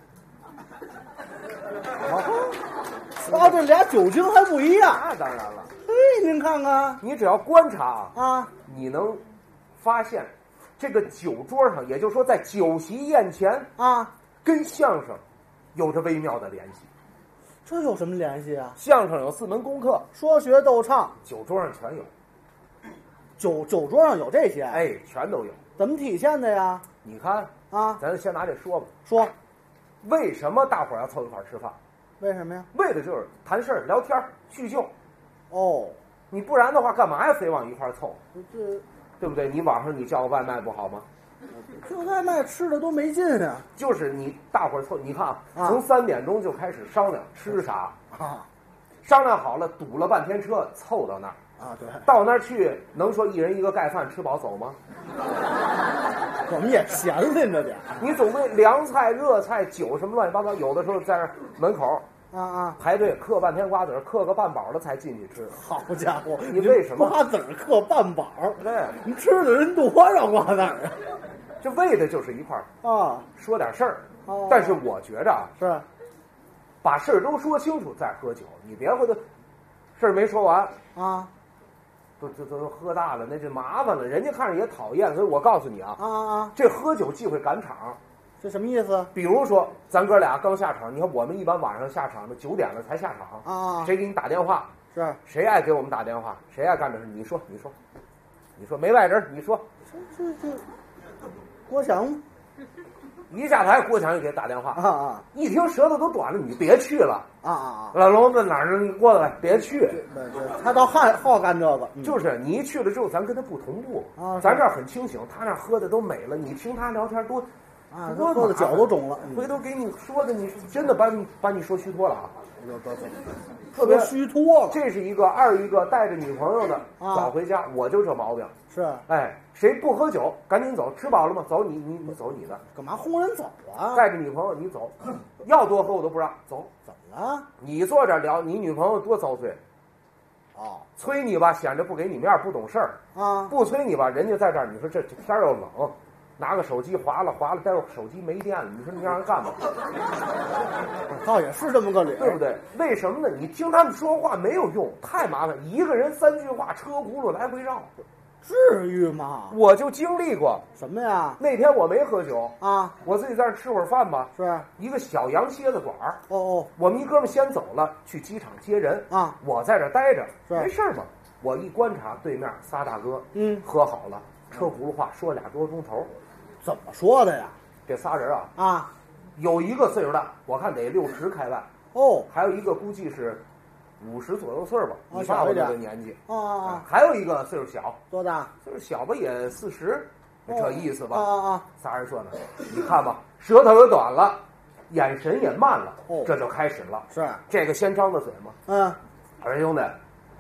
这俩酒精还不一样。 那当然了。 嘿，您看看， 你只要观察啊， 你能发现这个酒桌上，也就是说在酒席宴前啊， 跟相声有着微妙的联系。 这有什么联系啊？ 相声有4门功课， 说学逗唱， 酒桌上全有。 酒桌上有这些？ 哎，全都有。 怎么体现的呀？ 你看啊， 咱先拿这说吧。 说， 为什么大伙儿要凑一块儿吃饭？ 为什么呀？ 为的就是谈事儿、聊天、叙旧。 哦， 你不然的话，干嘛呀？非往一块儿凑？ 这对不对？你网上你叫个外卖不好吗？ 这外卖吃的都没劲啊。 就是你大伙儿凑，你看啊，从3点钟就开始商量吃啥啊， 商量好了，堵了半天车，凑到那儿啊，对， 到那儿去，能说一人一个盖饭吃饱走吗？ 我们也闲拎着点， 你总归凉菜、热菜、酒什么乱七八糟，有的时候在那门口排队嗑半天瓜子儿，嗑个半饱了才进去吃。 好家伙， 你为什么瓜子儿嗑半饱？ 对， 你吃的人多少瓜子儿啊？ 这为的就是一块儿啊， 说点事儿。但是我觉着是， 把事儿都说清楚再喝酒，你别回头事儿没说完啊。 都喝大了，那就麻烦了，人家看着也讨厌。所以我告诉你啊， 这喝酒忌讳赶场， 这什么意思？ 比如说咱哥俩刚下场，你看我们一般晚上下场的9点了才下场啊， 谁给你打电话？ 是谁爱给我们打电话？谁爱干这事？你说没外人，你说这郭强一下台，郭强就给打电话啊， 一听舌头都短了，你别去了啊！ 老龙在哪儿？你过来，别去。 他倒好干这个， 就是你一去了之后，咱跟他不同步啊。 咱这儿很清醒，他那儿喝的都美了，你听他聊天多啊，喝的脚都肿了。 回头给你说的，你真的把你说虚脱了啊！ 特别虚脱了。 这是一个，二一个带着女朋友的早回家，我就这毛病。 是， 哎，谁不喝酒，赶紧走，吃饱了吗？走，你走你的。 干嘛轰人走啊？ 带着女朋友你走，要多喝我都不让走。 怎么了？ 你坐这聊，你女朋友多遭罪。 哦， 催你吧，显着不给你面，不懂事儿啊； 不催你吧，人家在这儿，你说这天又冷，拿个手机划了，待会儿手机没电了，你说你让人干嘛？ 倒也是这么个理， 对不对？为什么呢？你听他们说话没有用，太麻烦，一个人3句话，车轱辘来回绕。 至于吗？ 我就经历过什么呀？ 那天我没喝酒啊， 我自己在这吃会儿饭吧。 是一个小羊蝎子馆儿。 哦， 我们一哥们先走了，去机场接人啊。 我在这待着， 没事嘛。我一观察，对面仨大哥，喝好了，车轱辘话说2多钟头。 怎么说的呀？ 这仨人啊， 有一个岁数大，我看得60开外。 哦， 还有一个估计是50左右岁吧，你爸爸这个年纪啊。 还有一个岁数小， 多大？ 岁数小吧，也40，这意思吧。 啊。 仨人说呢，你看吧，舌头也短了，眼神也慢了，这就开始了。 是这个先张的嘴吗？二兄弟，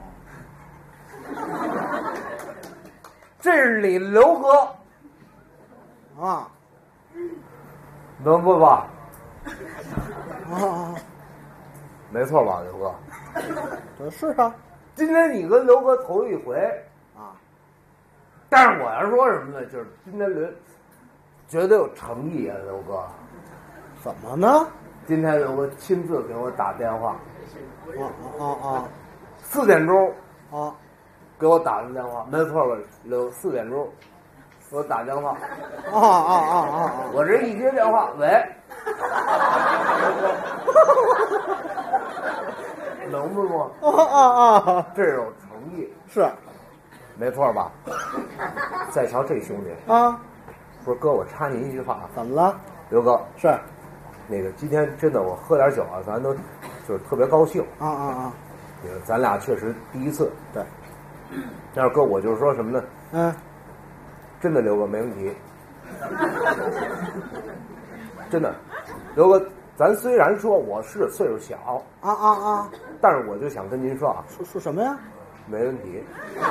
这是你刘哥啊， 能不吧？ 啊， 没错吧，刘哥？ 是啊， 今天你跟刘哥头一回啊， 但是我要说什么呢？就是今天绝对有诚意啊，刘哥。 怎么呢？ 今天刘哥亲自给我打电话。 4点钟啊， 给我打的电话，没错吧？4点钟给我打电话。我这一接电话，喂，能不能？这有诚意， 是， 没错吧？再瞧这兄弟啊， 不是哥，我插您一句话啊， 怎么了？ 刘哥是， 那个今天真的我喝点酒啊，咱都就是特别高兴那个咱俩确实第一次， 对。 但是哥，我就是说什么呢？真的刘哥没问题，真的，刘哥，咱虽然说我是岁数小，但是我就想跟您说啊， 说什么呀？ 没问题。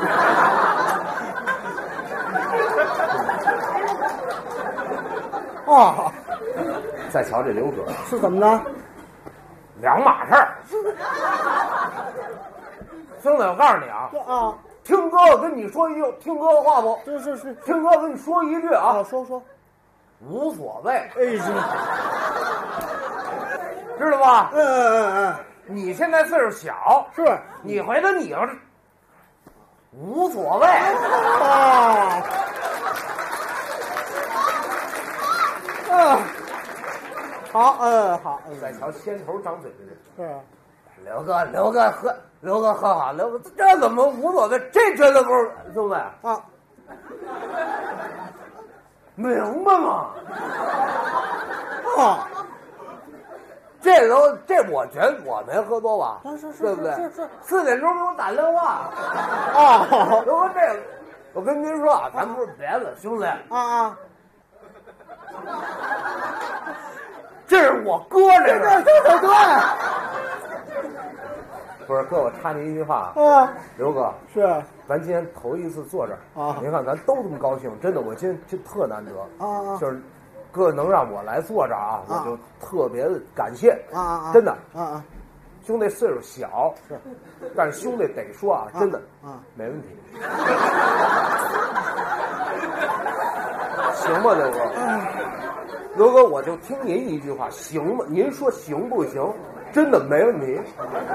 再瞧这刘哥是怎么着？ 两码事儿。兄弟，我告诉你啊，听哥跟你说一句，听哥的话不？ 是， 听哥跟你说一句啊， 说， 无所谓。 哎呀， 知道吧？你现在岁数小， 是你回头你要是无所谓好，好， 再瞧先头张嘴的人， 是刘哥喝好，刘哥这怎么无所谓？这真的不是兄弟啊， 明白吗？ 啊。 这我觉得我没喝多吧？对不对？是4点钟给我打电话啊！刘哥，这个我跟您说啊，咱不是别的，兄弟啊， 这是我哥，这是对。 不是哥，我插您一句话啊， 刘哥是， 咱今天头一次坐这儿啊， 您看咱都这么高兴，真的，我今天真特难得啊， 就是。哥能让我来坐这儿啊，我就特别的感谢啊， 真的啊， 兄弟岁数小是， 但是兄弟得说啊，真的啊， 没问题，行吧，刘哥，刘哥我就听您一句话，行吗？您说行不行？真的没问题。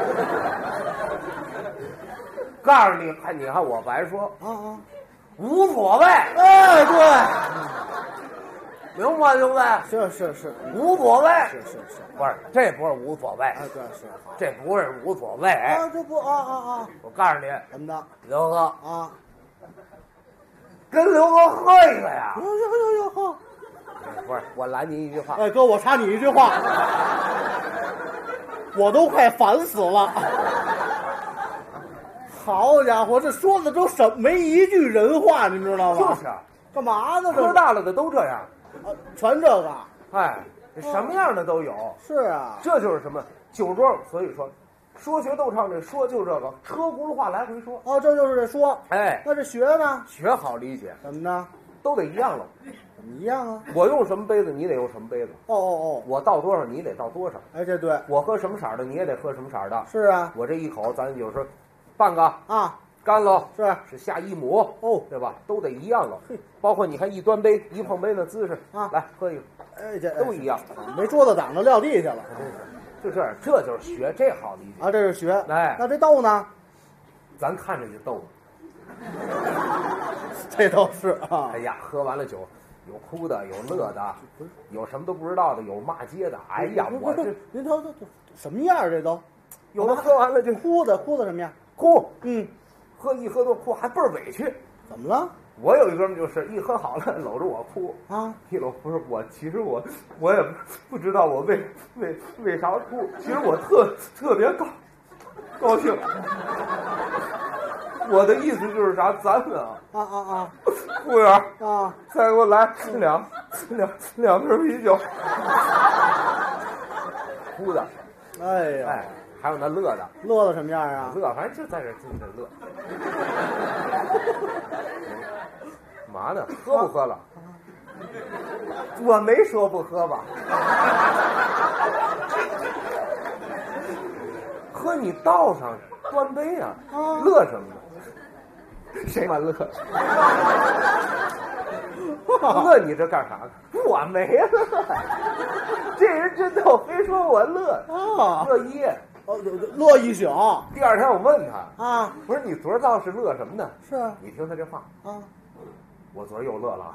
告诉你，你看我白说啊， 无所谓， 哎，对。 明白兄弟？ 是， 无所谓。 是， 不是，这不是无所谓。 对，是， 这不是无所谓。 啊，这不啊！ 我告诉你， 怎么的， 刘哥啊， 跟刘哥喝一个呀！ 有喝。 不是，我拦您一句话。 哎，哥，我插你一句话，我都快烦死了。好家伙，这说的都没一句人话，你知道吗？ 就是， 干嘛呢？ 喝大了的都这样。 全这个， 哎，什么样的都有。 是啊， 这就是什么酒桌。所以说，说学逗唱这说就这个车轱辘话来回说。 哦，这就是这说。 哎， 那这学呢？ 学好理解， 怎么呢？ 都得一样了。 怎么一样啊？ 我用什么杯子，你得用什么杯子。 哦， 我倒多少，你得倒多少。 哎，这对。 我喝什么色的，你也得喝什么色的。 是啊， 我这一口，咱有时候半个啊。 干了是下1亩哦， 对吧？都得一样了。包括你看一端杯一碰杯的姿势啊， 来喝一个， 哎，这都一样。 没桌子挡着撂地下了， 就这样，这就是学，这好理解啊，这是学。 哎， 那这逗呢？ 咱看着就逗。 这倒是啊。 哎呀，喝完了酒，有哭的，有乐的，有什么都不知道的，有骂街的。哎呀，我这您瞅什么样？这都有的喝完了就哭的什么样？ 哭，喝多哭还倍儿委屈。 怎么了？ 我有一哥们就是一喝好了搂着我哭啊， 一搂不是我，其实我也不知道我为啥哭，其实我特别高兴。我的意思就是啥，咱们啊， 服务员啊， 再给我来两瓶啤酒。哭的， 哎呀， 哎，还有那乐的什么样啊？ 乐，反正就在这听着乐。嘛呢？喝不喝了？我没说不喝吧？喝你倒上端杯啊！乐什么呢？谁管乐？乐你这干啥呢？我没乐。这人真逗，非说我乐啊， 乐一夜， 乐一宿。 第二天我问他啊， 不是你昨儿倒是乐什么呢？ 是啊， 你听他这话啊， 我昨儿又乐了，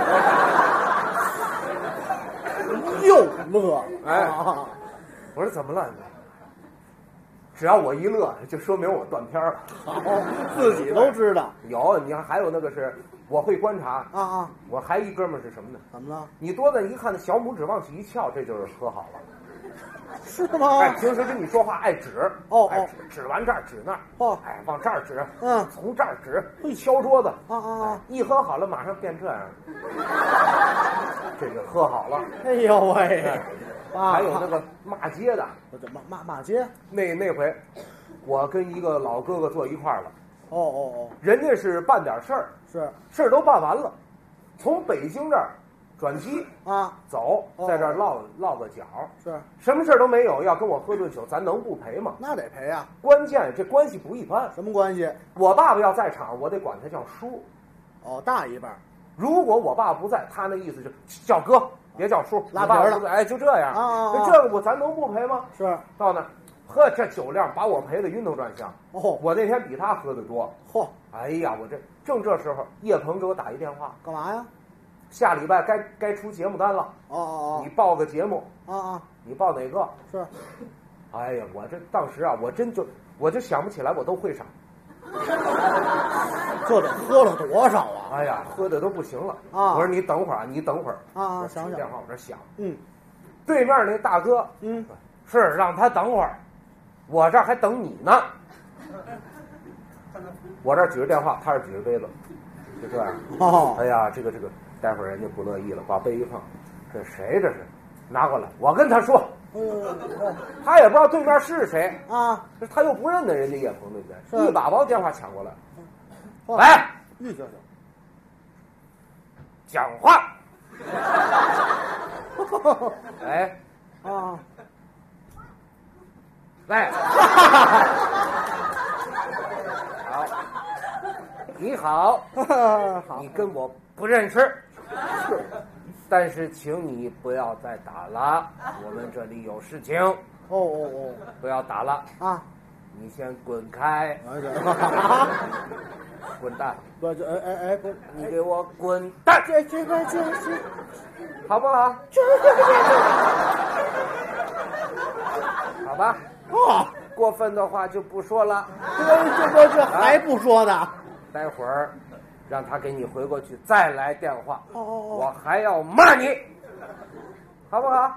又乐。 哎，我说怎么了？只要我一乐，就说明我断片了。 好，自己都知道。 有，你看还有那个是，我会观察啊。 我还一哥们儿是什么呢？ 怎么了？ 你多的一看，那小拇指往起一翘，这就是喝好了。 是吗？ 哎，平时跟你说话爱指，哎，指完这儿指那儿，哎，往这儿指，从这儿指，敲桌子，一喝好了马上变这样，这就喝好了。 哎呦喂！ 还有那个骂街的， 骂街。 那回，我跟一个老哥哥坐一块儿了。 哦， 人家是办点事儿，事儿都办完了，从北京这儿转机啊走，在这儿落个脚， 是什么事儿都没有，要跟我喝顿酒，咱能不赔吗？ 那得赔啊！ 关键这关系不一般。 什么关系？ 我爸爸要在场，我得管他叫叔。 哦，大一辈。 如果我爸不在，他那意思就叫哥，别叫叔， 拉皮儿了， 哎，就这样啊， 这个咱能不赔吗？ 是， 到那，呵，这酒量把我赔的晕头转向。 哦， 我那天比他喝的多。 嚯， 哎呀，我正这时候，叶鹏给我打一电话， 干嘛呀？ 下礼拜该出节目单了。 哦， 你报个节目。 啊， 你报哪个？ 是。 哎呀，我这当时啊，我就想不起来，我都会啥。 这得喝了多少啊？ 哎呀，喝的都不行了啊！ 我说你等会儿啊，你等会儿啊，想想电话我这响， 对面那大哥，是让他等会儿，我这儿还等你呢。我这儿举着电话，他这举着杯子，就这样。 哦， 哎呀，这个，待会儿人家不乐意了，把杯一放，这谁这是？拿过来，我跟他说。他也不知道对面是谁啊， 他又不认得人家叶鹏，对不对？一把我电话抢过来，喂，讲话，哎， 啊， 喂，好，你好，你跟我不认识。但是请你不要再打了，我们这里有事情。 哦， 不要打了啊！ 你先滚开！滚蛋！ 不， 你给我滚蛋！ 这， 好不好？好吧。 哦， 过分的话就不说了。 这还不说呢？ 待会儿。让他给你回过去，再来电话。我还要骂你，好不好？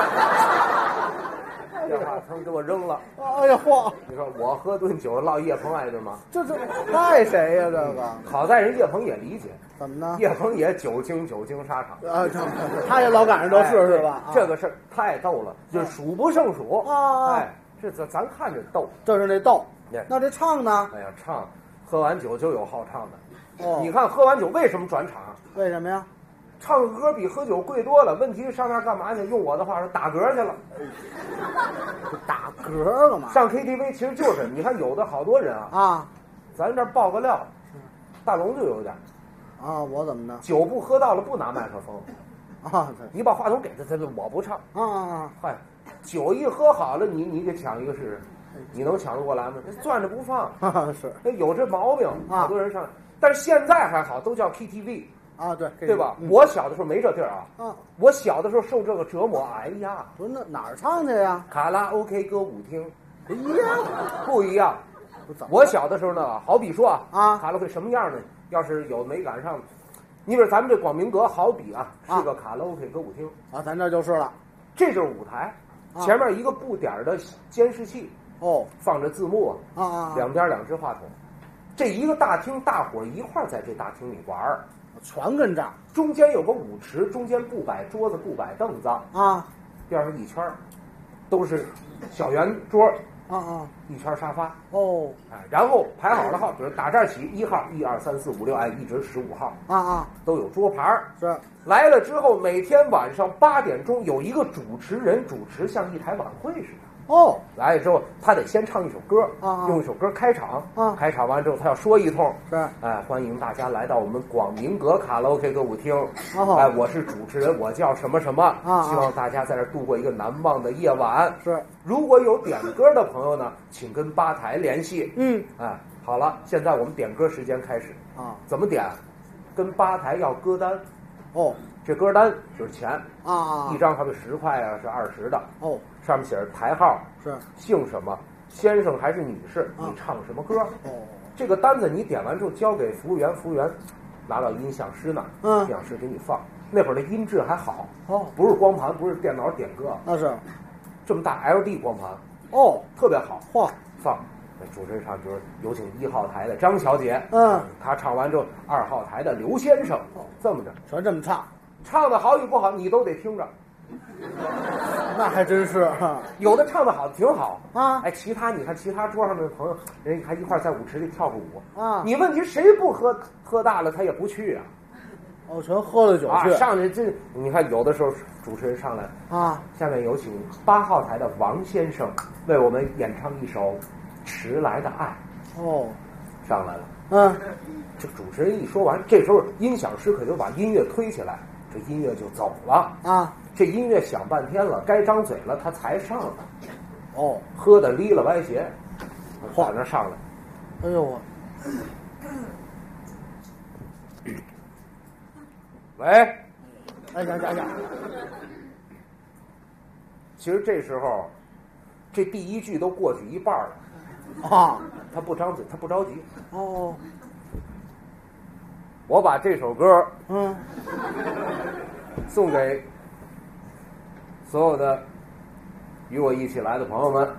电话曾给我扔了。 哎呀嚯！ 你说我喝顿酒落叶鹏挨着吗？ 这赖谁呀？这个好在人叶鹏也理解。 怎么呢？ 叶鹏也久经沙场啊，他也老赶上这事是吧？ 这个事儿太逗了，就数不胜数啊！ 哎，这咱看着逗， 这是那逗。那这唱呢？ 哎呀，唱，喝完酒就有好唱的。 你看喝完酒为什么转场？ 为什么呀？ 唱歌比喝酒贵多了。问题上那干嘛去？用我的话说，打嗝去了。 打嗝干嘛？ 上 KTV 其实就是，你看有的好多人啊，咱这爆个料，大龙就有点啊，我怎么呢？ 酒不喝到了不拿麦克风啊， 你把话筒给他，他就我不唱啊。 嗨，酒一喝好了，你给抢一个试试，你能抢得过来吗？攥着不放是， 有这毛病，好多人上。但是现在还好，都叫 KTV 啊， 对吧？我小的时候没这地儿啊，我小的时候受这个折磨，哎呀， 不是那哪儿唱去呀？ 卡拉 OK 歌舞厅， 不一样， 不一样。我小的时候呢，好比说卡拉 OK 什么样呢？要是有没赶上，你比如咱们这广明阁，好比是个卡拉 OK 歌舞厅啊，咱这就是了， 这就是舞台，前面一个布点的监视器，放着字幕两边2只话筒。这一个大厅，大伙儿一块儿在这大厅里玩儿， 全跟这儿。 中间有个舞池，中间不摆桌子，不摆凳子啊， 边上一圈都是小圆桌一圈沙发然后排好了号，比如打这儿起1号1、2、3、4、5、6，哎，一直15号都有桌牌是来了之后，每天晚上8点钟有一个主持人主持，像一台晚会似的。来了之后，他得先唱一首歌用一首歌开场开场完之后，他要说一通是哎，欢迎大家来到我们广明阁卡拉 OK 歌舞厅哎，我是主持人，我叫什么什么希望大家在这度过一个难忘的夜晚是如果有点歌的朋友呢，请跟吧台联系哎，好了，现在我们点歌时间开始怎么点？跟吧台要歌单这歌单就是钱一张好比10块是20的上面写着台号是姓什么，先生还是女士，你唱什么歌这个单子你点完之后交给服务员，服务员拿到音响师那音响师给你放。那会儿的音质还好不是光盘，不是电脑点歌， 那是这么大 LD 光盘特别好放。主持人唱，比如有请1号台的张小姐她唱完之后2号台的刘先生这么着全这么唱的好与不好你都得听着那还真是有的唱的好挺好哎，其他你看其他桌上的朋友人还一块在舞池里跳个舞你问题谁不喝大了他也不去全喝了酒去上去这你看有的时候主持人上来下面有请8号台的王先生为我们演唱一首迟来的爱上来了。这主持人一说完，这时候音响师可就把音乐推起来，这音乐就走了啊。这音乐响半天了，该张嘴了，他才上来。喝的离了歪斜，往那上来。 哎呦我。 喂， 哎呀！ 其实这时候，这第一句都过去一半了啊，他不张嘴，他不着急。我把这首歌送给所有的与我一起来的朋友们。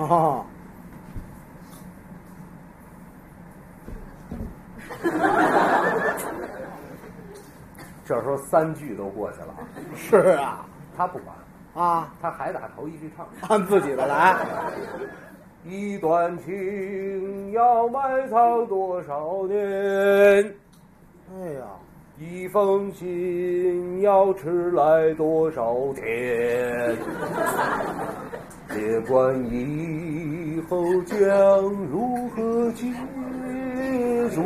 这时候3句都过去了啊。 是啊， 他不管啊，他还打头一句唱， 按自己的来。 一段情要埋藏多少年？ 哎呀， 一封信要迟来多少天？别管以后将如何结束。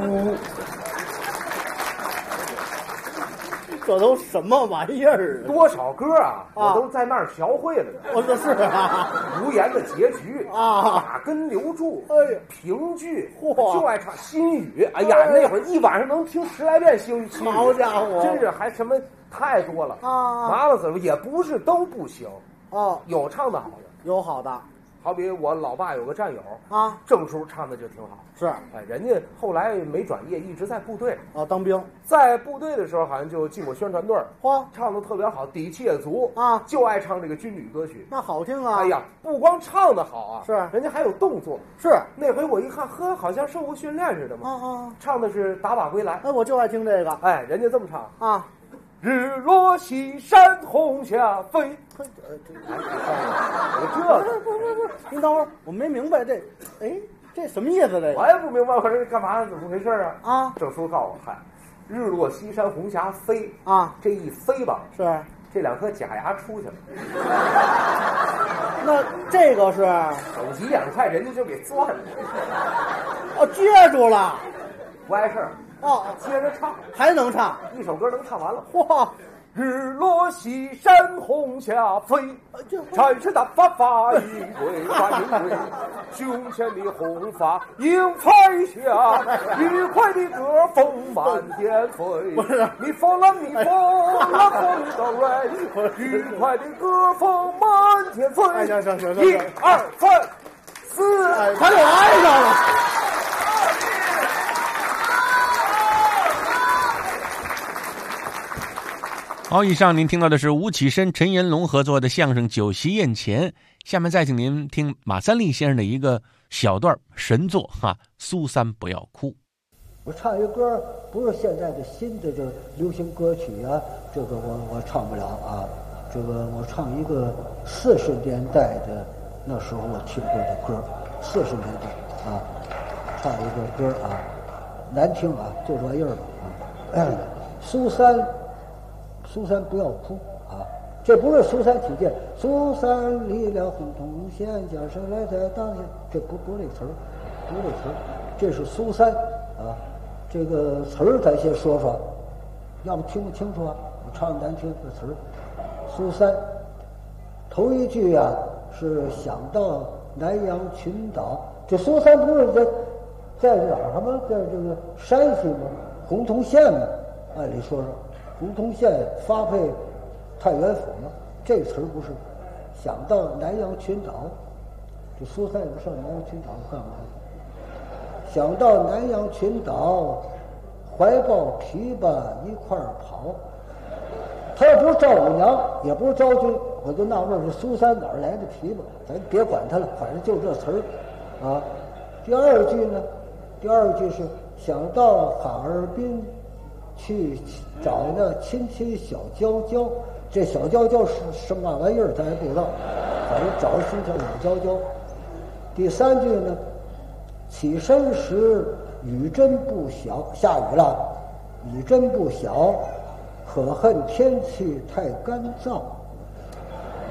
这都什么玩意儿啊？ 多少歌啊！我都在那儿学会了呢。 我说是啊， 无言的结局啊，马根留住，哎呀，评剧，就爱唱新语。哎呀，那会儿一晚上能听10来遍新语， 好家伙， 真是还什么太多了啊，麻烦死了。也不是都不行哦，有唱的好的， 有好的。 好比我老爸有个战友啊，郑叔唱的就挺好。是，哎，人家后来没转业，一直在部队啊当兵。在部队的时候，好像就进过宣传队唱的特别好，底气也足啊，就爱唱这个军旅歌曲。 那好听啊！ 哎呀，不光唱的好啊， 是， 人家还有动作。 是， 那回我一看，呵，好像受过训练似的嘛。唱的是《打靶归来》。 哎，我就爱听这个。 哎，人家这么唱啊。日落西山红霞飞， 不是，您等会儿，我没明白这，哎，这什么意思？这我也不明白，我这是干嘛？怎么回事啊？啊！郑叔告诉我看，日落西山红霞飞啊，这一飞吧， 是这2颗假牙出去了。 那这个是手疾眼快，人家就给攥了。 哦，接住了， 不碍事儿。哦，接着唱， 还能唱一首歌，能唱完了。 哇！ 日落西山红霞飞，战士大发发迎归发迎归，胸前的红发迎彩霞，愉快的歌风满天飞。你疯了，你疯了，疯到来，愉快的歌风满天飞。 哎，行，1、 2、3、4， 他就挨上了。 好，以上您听到的是吴启深、陈延龙合作的相声《酒席宴前》，下面再请您听马三立先生的一个小段神作哈，苏三不要哭。 我唱一歌，不是现在的新的这流行歌曲啊，这个我唱不了啊。这个我唱一个40年代的那时候我听过的歌，40年代啊，唱一个歌啊，难听啊，就这样吧啊。苏三不要哭啊！这不是苏三起见，苏三离了洪洞县，家谁来在当下？这不这词儿，不这词儿，这是苏三啊。这个词儿咱先说说，要不听不清楚啊？我唱难听这词儿。苏三头一句啊是想到南洋群岛，这苏三不是在哪儿吗？在这个山西吗？洪洞县吗？按理说洪洞县发配太原府嘛，这词儿不是想到南洋群岛，这苏三也不上南洋群岛干嘛？想到南洋群岛，怀抱琵琶一块儿跑。他也不是赵五娘，也不是昭君，我就纳闷这苏三哪儿来的琵琶？咱别管他了，反正就这词儿啊。第二句呢？第二句是想到哈尔滨去找那亲亲小娇娇，这小娇娇是什么玩意儿咱也不知道，反正找亲亲小娇娇。第三句呢，起身时雨真不小，下雨了，雨真不小，可恨天气太干燥，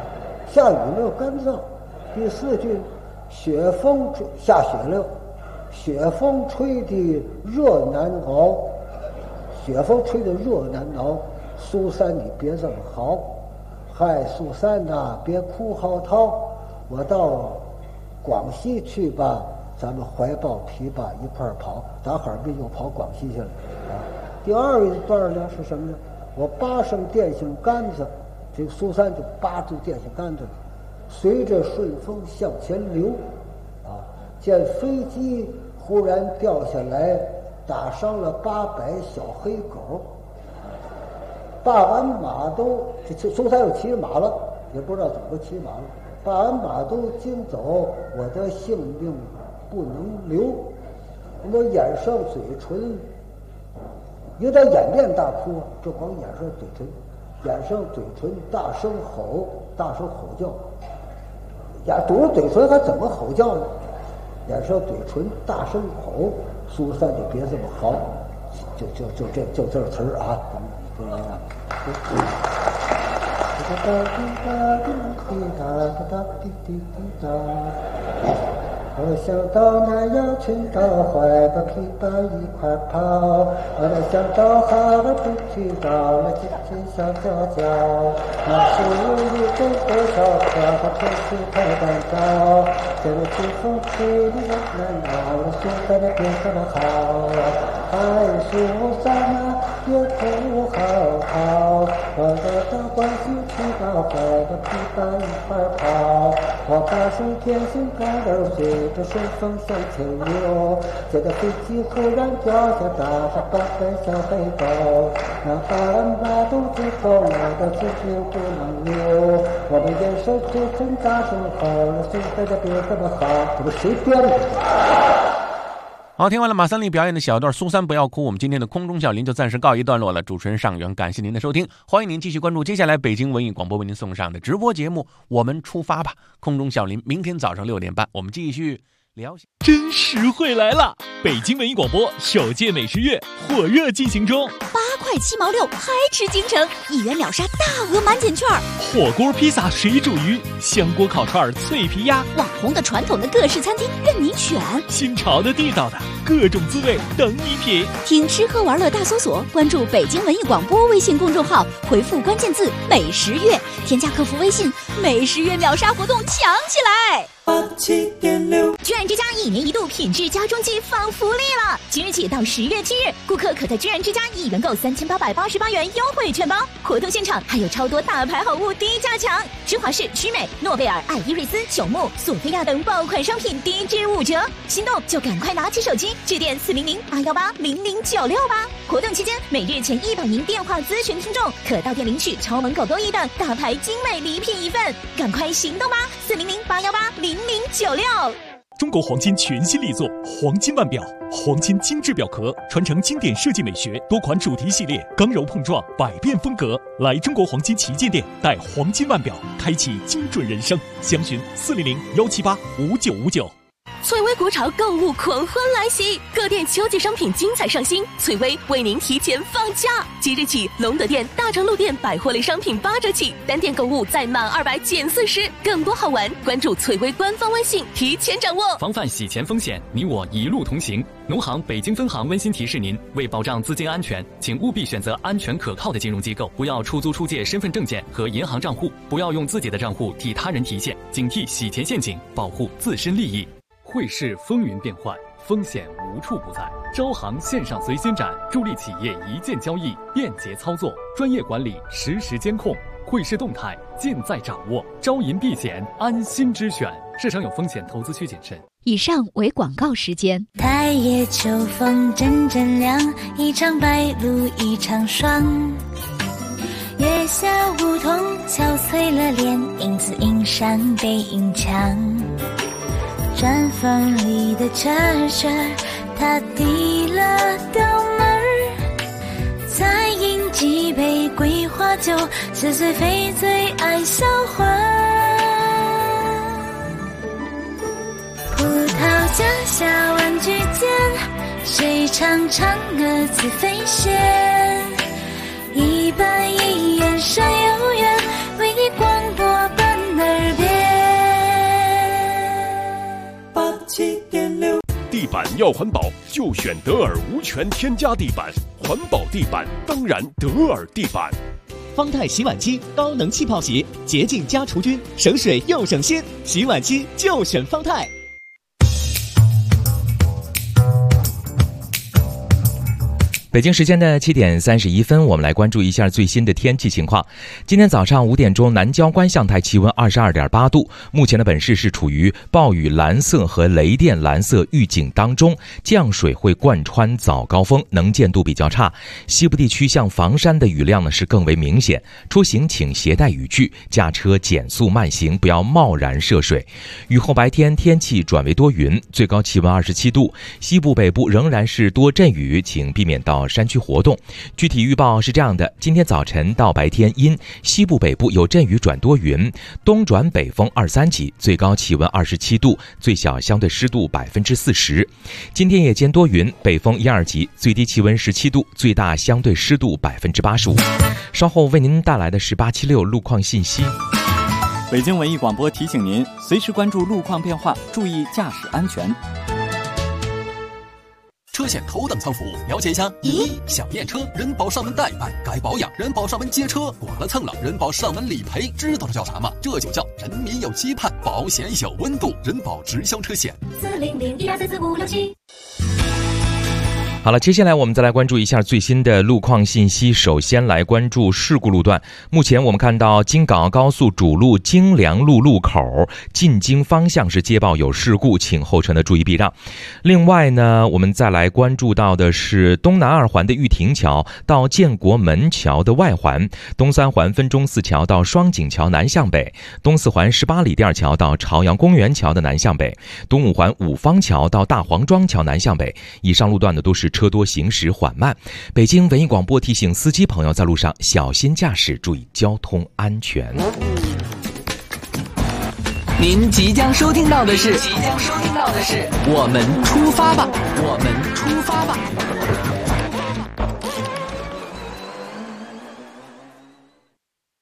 下雨没有干燥。第四句，雪风下雪了， 雪风吹的热难熬，雪风吹的热难熬。苏三，你别这么嚎，嗨，苏三呐，别哭嚎啕。我到广西去吧，咱们怀抱琵琶一块儿跑，打哈尔滨又跑广西去了啊。第二段呢是什么呢？我扒上电线杆子，这个苏三就扒住电线杆子，随着顺风向前流，啊，见飞机忽然掉下来，打伤了800小黑狗。罢完马都，这苏三又骑马了，也不知道怎么骑马了。罢完马都惊走，我的性命不能留。我眼上嘴唇有点掩面大哭啊，这光眼上嘴唇，眼上嘴唇大声吼叫，呀，堵着嘴唇还怎么吼叫呢？眼上嘴唇大声吼，苏三就别这么嚎，就这词儿啊，咱们听来看。我想到那羊群到怀把琵琶一块跑，我想到哈儿不去找那金金小脚脚，那是一种多少可把天气太干燥，这个秋风吹的难熬，我苏三的别这么好，嗨，苏三啊，别哭嚎嚎，我到广西去到怀把琵琶一块跑，我把上天线杆儿随着顺风向前流，这个飞机忽然掉下打上800小黑狗，那把肚子够我的性命不能留，我们眼神嘴唇大声吼，苏三的别这么好，这不谁编的？ 好，听完了马三立表演的小段《苏三不要哭》，我们今天的空中小林就暂时告一段落了。主持人尚元，感谢您的收听，欢迎您继续关注接下来北京文艺广播为您送上的直播节目《我们出发吧》。空中小林，明天早上6点半，我们继续聊。 真实惠来了！北京文艺广播首届美食月火热进行中，8 块7毛6，嗨吃京城，1元秒杀大额满减券， 火锅、披萨、水煮鱼、香锅烤串、脆皮鸭， 网红的、传统的各式餐厅任你选， 新潮的、地道的各种滋味等你品。 听吃喝玩乐大搜索，关注北京文艺广播微信公众号，回复关键字“美食月”，添加客服微信，美食月秒杀活动抢起来！87.6，居然之家1年1度品质家装季放福利了！即日起到10月7日，顾客可在居然之家1元购3888元优惠券包，活动现场还有超多大牌好物低价抢，芝华士、曲美、诺贝尔、爱依瑞斯、朽木、索菲亚等爆款商品低至5折，心动就赶快拿起手机致电400-818-0096吧！活动期间，每日前100名电话咨询听众可到店领取超萌狗狗1等大牌精美礼品1份，赶快行动吧！400-818-0096。 中国黄金全新力作黄金腕表，黄金精致表壳，传承经典设计美学，多款主题系列，刚柔碰撞，百变风格。来中国黄金旗舰店，带黄金腕表，开启精准人生。详询400-178-5959。 翠微国潮购物狂欢来袭，各店秋季商品精彩上新，翠微为您提前放假。即日起，隆德店、大成路店百货类商品8折起，单店购物再满200减40，更多好玩，关注翠微官方微信，提前掌握。 防范洗钱风险，你我一路同行。农行北京分行温馨提示您：为保障资金安全，请务必选择安全可靠的金融机构，不要出租出借身份证件和银行账户，不要用自己的账户替他人提现，警惕洗钱陷阱，保护自身利益。汇市风云变幻，风险无处不在。招行线上随心展，助力企业一键交易，便捷操作，专业管理，实时监控，汇市动态尽在掌握。招银避险，安心之选。市场有风险，投资需谨慎。 以上为广告时间。 太夜秋风阵阵凉，一场白露一场霜。月下梧桐憔悴了脸，影子映上背影墙。毡房里的车车，他递了刀门儿，再饮几杯桂花酒，似醉非醉爱销魂。葡萄架下玩具间，谁唱嫦娥自飞仙？一板一眼山有缘，为你广播伴耳边。 87.6，第地板要环保，就选德尔无醛添加地板，环保地板当然德尔地板。 方太洗碗机高能气泡洗，洁净加除菌，省水又省心，洗碗机就选方太。 北京时间的7点31分，我们来关注一下最新的天气情况。今天早上5点钟，南郊观象台气温22.8度，目前的本市是处于暴雨蓝色和雷电蓝色预警当中，降水会贯穿早高峰，能见度比较差。西部地区像房山的雨量呢是更为明显，出行请携带雨具，驾车减速慢行，不要贸然涉水。雨后白天天气转为多云，最高气温27度，西部北部仍然是多阵雨，请避免到山区活动。具体预报是这样的：今天早晨到白天阴，西部北部有阵雨转多云，东转北风2、3级，最高气温27度，最小相对湿度40%。今天夜间多云，北风1、2级，最低气温17度，最大相对湿度85%。稍后为您带来的是876路况信息。 北京文艺广播提醒您，随时关注路况变化，注意驾驶安全。 车险头等舱服务，了解一下。1. 想验车，人保上门代办；该保养，人保上门接车；剐了蹭了，人保上门理赔。知道这叫啥吗？这就叫人民有期盼，保险有温度。人保直销车险。40012344567。 好了，接下来我们再来关注一下最新的路况信息。首先来关注事故路段。目前我们看到京港澳高速主路京良路路口进京方向是接报有事故，请后车呢注意避让。另外呢，我们再来关注到的是东南2环的玉亭桥到建国门桥的外环，东3环分钟寺桥到双井桥南向北，东4环18里店桥到朝阳公园桥的南向北，东5环五方桥到大黄庄桥南向北。以上路段呢都是车多行驶缓慢。北京文艺广播提醒司机朋友在路上小心驾驶，注意交通安全。 您即将收听到的是我们出发吧，我们出发。